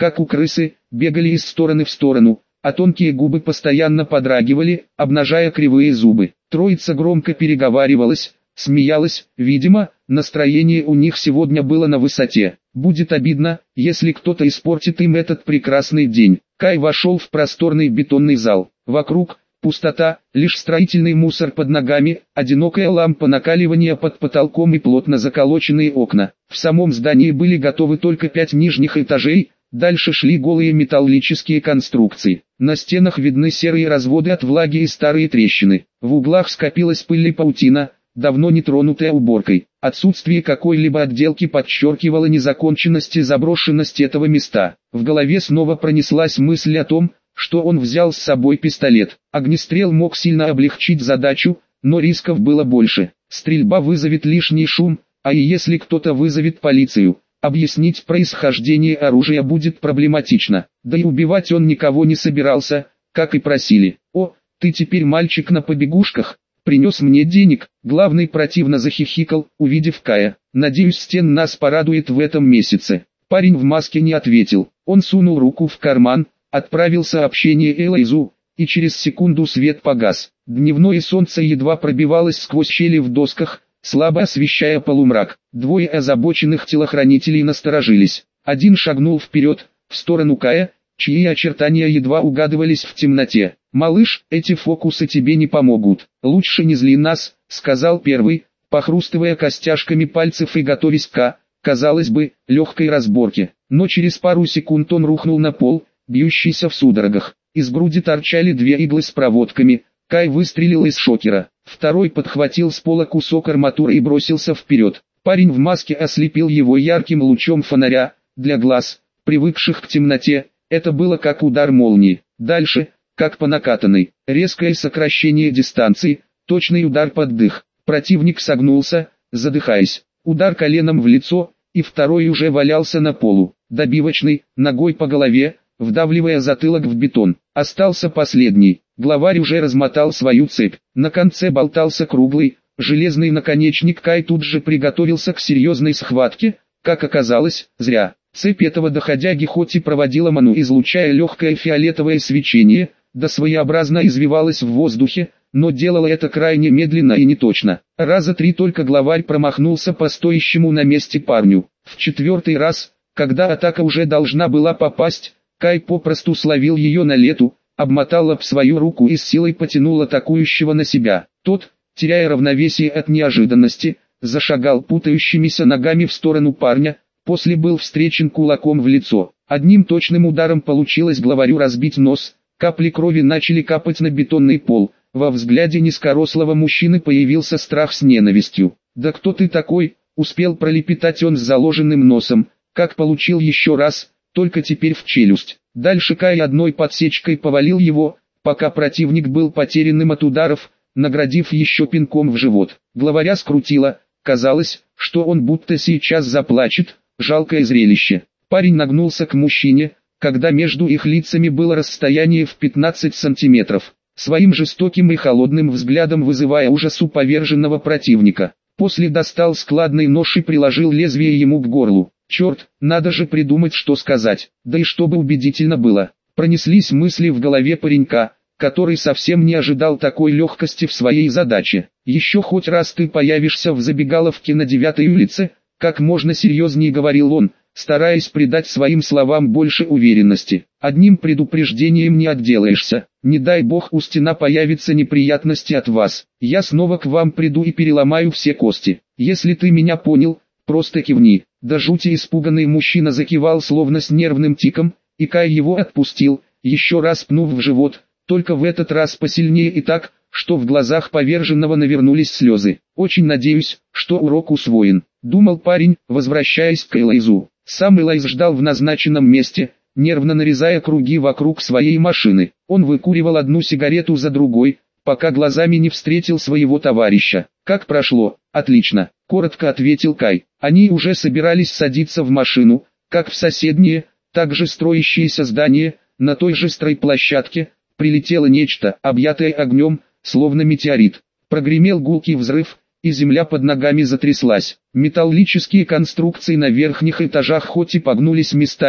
как у крысы, бегали из стороны в сторону, а тонкие губы постоянно подрагивали, обнажая кривые зубы. Троица громко переговаривалась, смеялась, видимо, настроение у них сегодня было на высоте. Будет обидно, если кто-то испортит им этот прекрасный день. Кай вошел в просторный бетонный зал. Вокруг пустота, лишь строительный мусор под ногами, одинокая лампа накаливания под потолком и плотно заколоченные окна. В самом здании были готовы только пять нижних этажей, дальше шли голые металлические конструкции. На стенах видны серые разводы от влаги и старые трещины. В углах скопилась пыль и паутина, давно не тронутая уборкой. Отсутствие какой-либо отделки подчеркивало незаконченность и заброшенность этого места. В голове снова пронеслась мысль о том, что он взял с собой пистолет. Огнестрел мог сильно облегчить задачу, но рисков было больше. Стрельба вызовет лишний шум, а и если кто-то вызовет полицию, объяснить происхождение оружия будет проблематично. Да и убивать он никого не собирался, как и просили. «О, ты теперь мальчик на побегушках, принес мне денег». Главный противно захихикал, увидев Кая. «Надеюсь, Стен нас порадует в этом месяце». Парень в маске не ответил. Он сунул руку в карман, отправил сообщение Элайзу, и через секунду свет погас. Дневное солнце едва пробивалось сквозь щели в досках, слабо освещая полумрак. Двое озабоченных телохранителей насторожились. Один шагнул вперед, в сторону Кая, чьи очертания едва угадывались в темноте. «Малыш, эти фокусы тебе не помогут. Лучше не зли нас», — сказал первый, похрустывая костяшками пальцев и готовясь к, казалось бы, легкой разборке. Но через пару секунд он рухнул на пол, бьющийся в судорогах. Из груди торчали две иглы с проводками. Кай выстрелил из шокера. Второй подхватил с пола кусок арматуры и бросился вперед. Парень в маске ослепил его ярким лучом фонаря. Для глаз, привыкших к темноте, это было как удар молнии. Дальше, как по накатанной, резкое сокращение дистанции, точный удар под дых. Противник согнулся, задыхаясь. Удар коленом в лицо, и второй уже валялся на полу. Добивочный, ногой по голове, вдавливая затылок в бетон. Остался последний. Главарь уже размотал свою цепь. На конце болтался круглый, железный наконечник. Кай тут же приготовился к серьезной схватке. Как оказалось, зря. Цепь этого доходяги хоть и проводила ману, излучая легкое фиолетовое свечение, да своеобразно извивалась в воздухе, но делала это крайне медленно и неточно. Раза три только главарь промахнулся по стоящему на месте парню. В четвертый раз, когда атака уже должна была попасть, Кай попросту словил ее на лету, обмотал об свою руку и с силой потянул атакующего на себя. Тот, теряя равновесие от неожиданности, зашагал путающимися ногами в сторону парня, после был встречен кулаком в лицо. Одним точным ударом получилось главарю разбить нос, капли крови начали капать на бетонный пол. Во взгляде низкорослого мужчины появился страх с ненавистью. «Да кто ты такой?» — успел пролепетать он с заложенным носом, как получил еще раз, только теперь в челюсть. Дальше Кай одной подсечкой повалил его, пока противник был потерянным от ударов, наградив еще пинком в живот. Главаря скрутило, казалось, что он будто сейчас заплачет, жалкое зрелище. Парень нагнулся к мужчине, когда между их лицами было расстояние в пятнадцать сантиметров, своим жестоким и холодным взглядом вызывая ужас у поверженного противника. После достал складный нож и приложил лезвие ему к горлу. Черт, надо же придумать, что сказать, да и чтобы убедительно было. Пронеслись мысли в голове паренька, который совсем не ожидал такой легкости в своей задаче. Еще хоть раз ты появишься в забегаловке на девятой улице, как можно серьезнее говорил он, стараясь придать своим словам больше уверенности. Одним предупреждением не отделаешься. Не дай бог у Стена появятся неприятности от вас. Я снова к вам приду и переломаю все кости. Если ты меня понял, просто кивни. До жути испуганный мужчина закивал словно с нервным тиком, и Кай его отпустил, еще раз пнув в живот, только в этот раз посильнее и так, что в глазах поверженного навернулись слезы. «Очень надеюсь, что урок усвоен», — думал парень, возвращаясь к Элайзу. Сам Элайз ждал в назначенном месте, нервно нарезая круги вокруг своей машины. Он выкуривал одну сигарету за другой, пока глазами не встретил своего товарища. «Как прошло?» «Отлично», — коротко ответил Кай. Они уже собирались садиться в машину, как в соседнее, также строящееся здание, на той же стройплощадке, прилетело нечто, объятое огнем, словно метеорит. Прогремел гулкий взрыв, и земля под ногами затряслась. Металлические конструкции на верхних этажах хоть и погнулись местами,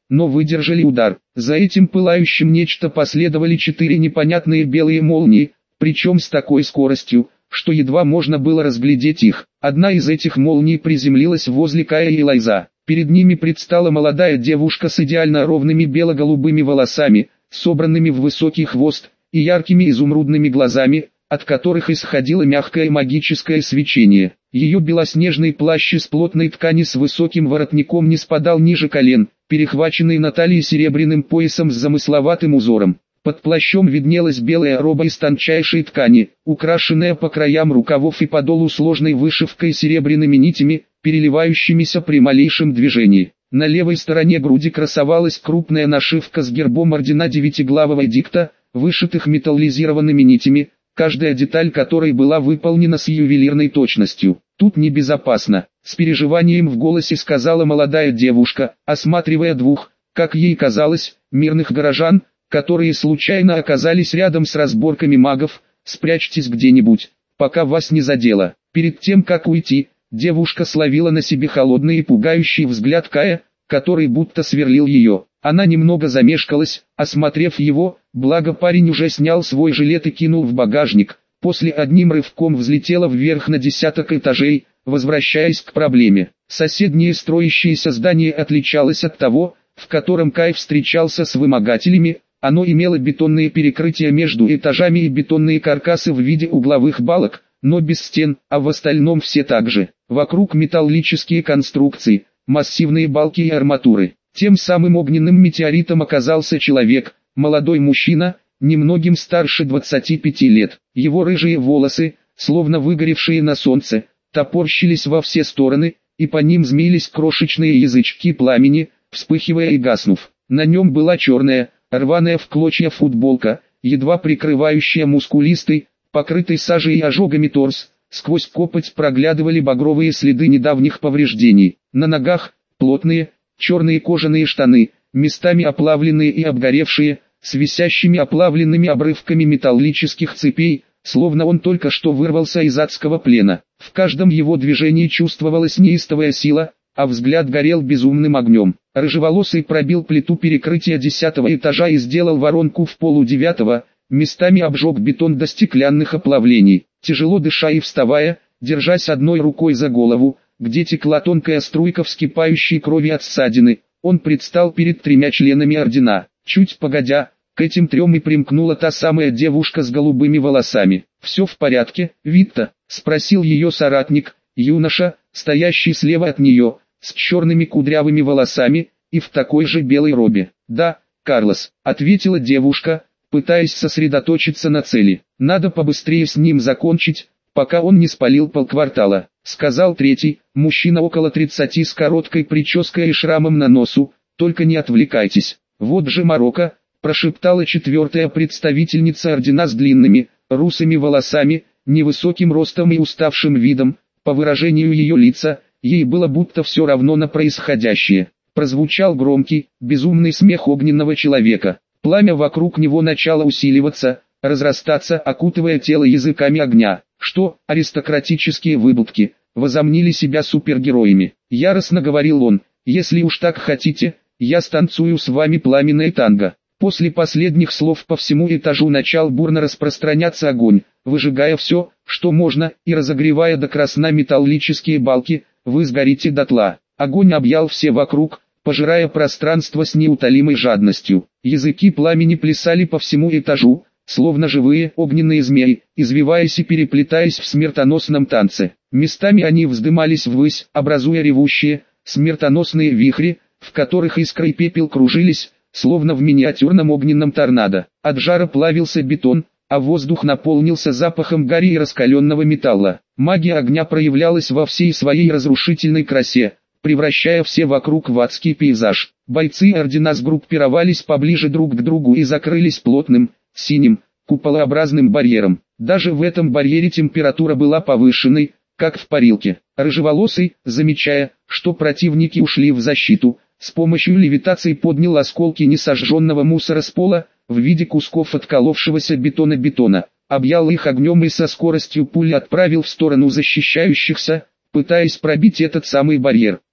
но выдержали удар. За этим пылающим нечто последовали четыре непонятные белые молнии, причем с такой скоростью, что едва можно было разглядеть их. Одна из этих молний приземлилась возле Кая и Лайза. Перед ними предстала молодая девушка с идеально ровными бело-голубыми волосами, собранными в высокий хвост, и яркими изумрудными глазами, от которых исходило мягкое магическое свечение. Ее белоснежный плащ из плотной ткани с высоким воротником не спадал ниже колен, перехваченный на талии серебряным поясом с замысловатым узором. Под плащом виднелась белая роба из тончайшей ткани, украшенная по краям рукавов и подолу сложной вышивкой серебряными нитями, переливающимися при малейшем движении. На левой стороне груди красовалась крупная нашивка с гербом ордена Девятиглавого Эдикта, вышитых металлизированными нитями, каждая деталь которой была выполнена с ювелирной точностью. «Тут небезопасно», — с переживанием в голосе сказала молодая девушка, осматривая двух, как ей казалось, мирных горожан, которые случайно оказались рядом с разборками магов. «Спрячьтесь где-нибудь, пока вас не задело». Перед тем как уйти, девушка словила на себе холодный и пугающий взгляд Кая, который будто сверлил ее. Она немного замешкалась, осмотрев его, благо парень уже снял свой жилет и кинул в багажник, после одним рывком взлетела вверх на десяток этажей, возвращаясь к проблеме. Соседнее строящееся здание отличалось от того, в котором Кай встречался с вымогателями. Оно имело бетонные перекрытия между этажами и бетонные каркасы в виде угловых балок, но без стен, а в остальном все так же. Вокруг металлические конструкции, массивные балки и арматуры. Тем самым огненным метеоритом оказался человек, молодой мужчина, немногим старше двадцати пяти лет. Его рыжие волосы, словно выгоревшие на солнце, топорщились во все стороны, и по ним змеились крошечные язычки пламени, вспыхивая и гаснув. На нем была черная, рваная в клочья футболка, едва прикрывающая мускулистый, покрытый сажей и ожогами торс. Сквозь копоть проглядывали багровые следы недавних повреждений. На ногах плотные, черные кожаные штаны, местами оплавленные и обгоревшие, с висящими оплавленными обрывками металлических цепей, словно он только что вырвался из адского плена. В каждом его движении чувствовалась неистовая сила, а взгляд горел безумным огнем. Рыжеволосый пробил плиту перекрытия десятого этажа и сделал воронку в полу девятого, местами обжег бетон до стеклянных оплавлений. Тяжело дыша и вставая, держась одной рукой за голову, где текла тонкая струйка вскипающей крови от ссадины, он предстал перед тремя членами ордена. Чуть погодя, к этим трем и примкнула та самая девушка с голубыми волосами. «Все в порядке, Витта?» — спросил ее соратник, юноша, стоящий слева от нее, с черными кудрявыми волосами, и в такой же белой робе. «Да, Карлос», — ответила девушка, пытаясь сосредоточиться на цели. «Надо побыстрее с ним закончить, пока он не спалил полквартала», — сказал третий, мужчина около тридцати с короткой прической и шрамом на носу. «Только не отвлекайтесь». «Вот же Марокко», — прошептала четвертая представительница ордена с длинными, русыми волосами, невысоким ростом и уставшим видом. По выражению ее лица, ей было будто все равно на происходящее. Прозвучал громкий, безумный смех огненного человека. Пламя вокруг него начало усиливаться, разрастаться, окутывая тело языками огня. «Что, аристократические выблудки, возомнили себя супергероями?» — яростно говорил он. «Если уж так хотите, я станцую с вами пламенное танго». После последних слов по всему этажу начал бурно распространяться огонь, выжигая все, что можно, и разогревая до красна металлические балки. «Вы сгорите дотла». Огонь объял все вокруг, пожирая пространство с неутолимой жадностью. Языки пламени плясали по всему этажу, словно живые огненные змеи, извиваясь и переплетаясь в смертоносном танце. Местами они вздымались ввысь, образуя ревущие, смертоносные вихри, в которых искры и пепел кружились, словно в миниатюрном огненном торнадо. От жара плавился бетон, а воздух наполнился запахом гари и раскаленного металла. Магия огня проявлялась во всей своей разрушительной красе, превращая все вокруг в адский пейзаж. Бойцы ордена сгруппировались поближе друг к другу и закрылись плотным, синим, куполообразным барьером. Даже в этом барьере температура была повышенной, как в парилке. Рыжеволосый, замечая, что противники ушли в защиту, с помощью левитации поднял осколки несожженного мусора с пола, в виде кусков отколовшегося бетона бетона, объял их огнем и со скоростью пули отправил в сторону защищающихся, пытаясь пробить этот самый барьер.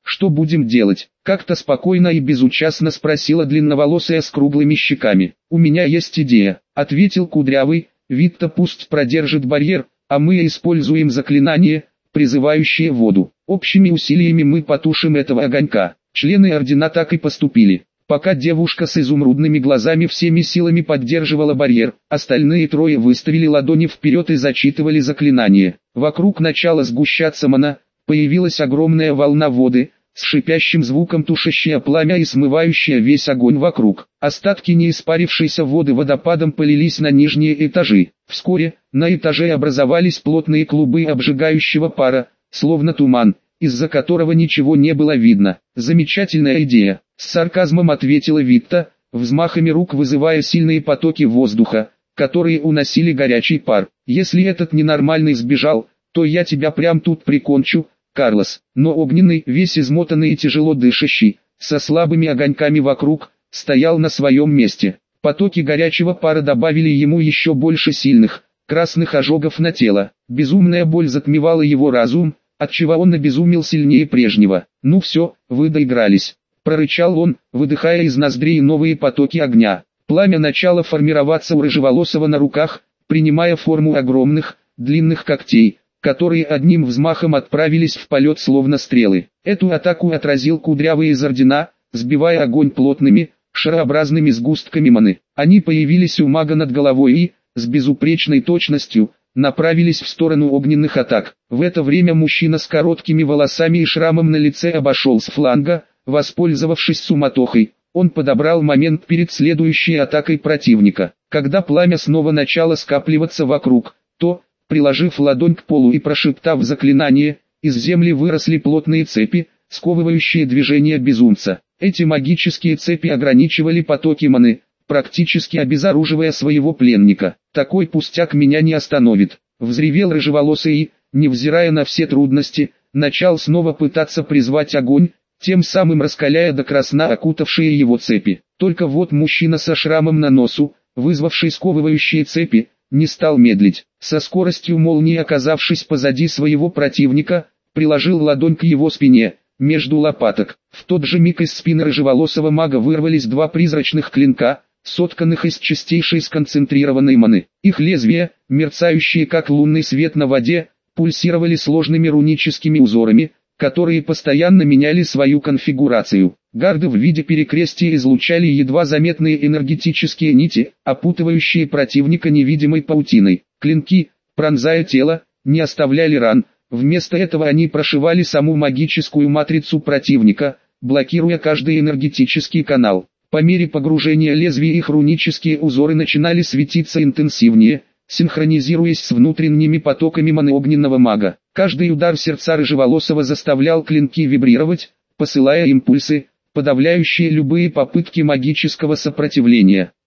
что будем делать? Как-то спокойно и безучастно спросила длинноволосая с круглыми щеками. У меня есть идея, ответил Кудрявый, Витта пусть продержит барьер, а мы используем заклинание, призывающее воду. Общими усилиями мы потушим этого огонька. Члены ордена так и поступили. Пока девушка с изумрудными глазами всеми силами поддерживала барьер, остальные трое выставили ладони вперед и зачитывали заклинание. Вокруг начала сгущаться мана, появилась огромная волна воды, с шипящим звуком тушащая пламя и смывающая весь огонь вокруг. Остатки неиспарившейся воды водопадом полились на нижние этажи. Вскоре, на этаже образовались плотные клубы обжигающего пара, словно туман, из-за которого ничего не было видно. Замечательная идея, с сарказмом ответила Витта, взмахами рук вызывая сильные потоки воздуха, которые уносили горячий пар. Если этот ненормальный сбежал, то я тебя прям тут прикончу, Карлос. Но огненный, весь измотанный и тяжело дышащий, со слабыми огоньками вокруг, стоял на своем месте. Потоки горячего пара добавили ему еще больше сильных, красных ожогов на тело. Безумная боль затмевала его разум, отчего он обезумел сильнее прежнего. «Ну все, вы доигрались», — прорычал он, выдыхая из ноздрей новые потоки огня. Пламя начало формироваться у рыжеволосого на руках, принимая форму огромных, длинных когтей, которые одним взмахом отправились в полет словно стрелы. Эту атаку отразил Кудрявый из ордена, сбивая огонь плотными, шарообразными сгустками маны. Они появились у мага над головой и, с безупречной точностью, направились в сторону огненных атак. В это время мужчина с короткими волосами и шрамом на лице обошел с фланга, воспользовавшись суматохой. Он подобрал момент перед следующей атакой противника. Когда пламя снова начало скапливаться вокруг, то, приложив ладонь к полу и прошептав заклинание, из земли выросли плотные цепи, сковывающие движение безумца. Эти магические цепи ограничивали потоки маны, практически обезоруживая своего пленника. «Такой пустяк меня не остановит», — взревел рыжеволосый и, невзирая на все трудности, начал снова пытаться призвать огонь, тем самым раскаляя до красна окутавшие его цепи. Только вот мужчина со шрамом на носу, вызвавший сковывающие цепи, не стал медлить. Со скоростью молнии, оказавшись позади своего противника, приложил ладонь к его спине, между лопаток. В тот же миг из спины рыжеволосого мага вырвались два призрачных клинка, сотканных из чистейшей сконцентрированной маны. Их лезвия, мерцающие как лунный свет на воде, пульсировали сложными руническими узорами, которые постоянно меняли свою конфигурацию. Гарды в виде перекрестия излучали едва заметные энергетические нити, опутывающие противника невидимой паутиной. Клинки, пронзая тело, не оставляли ран, вместо этого они прошивали саму магическую матрицу противника, блокируя каждый энергетический канал. По мере погружения лезвий их рунические узоры начинали светиться интенсивнее, синхронизируясь с внутренними потоками маны огненного мага. Каждый удар сердца рыжеволосого заставлял клинки вибрировать, посылая импульсы, подавляющие любые попытки магического сопротивления.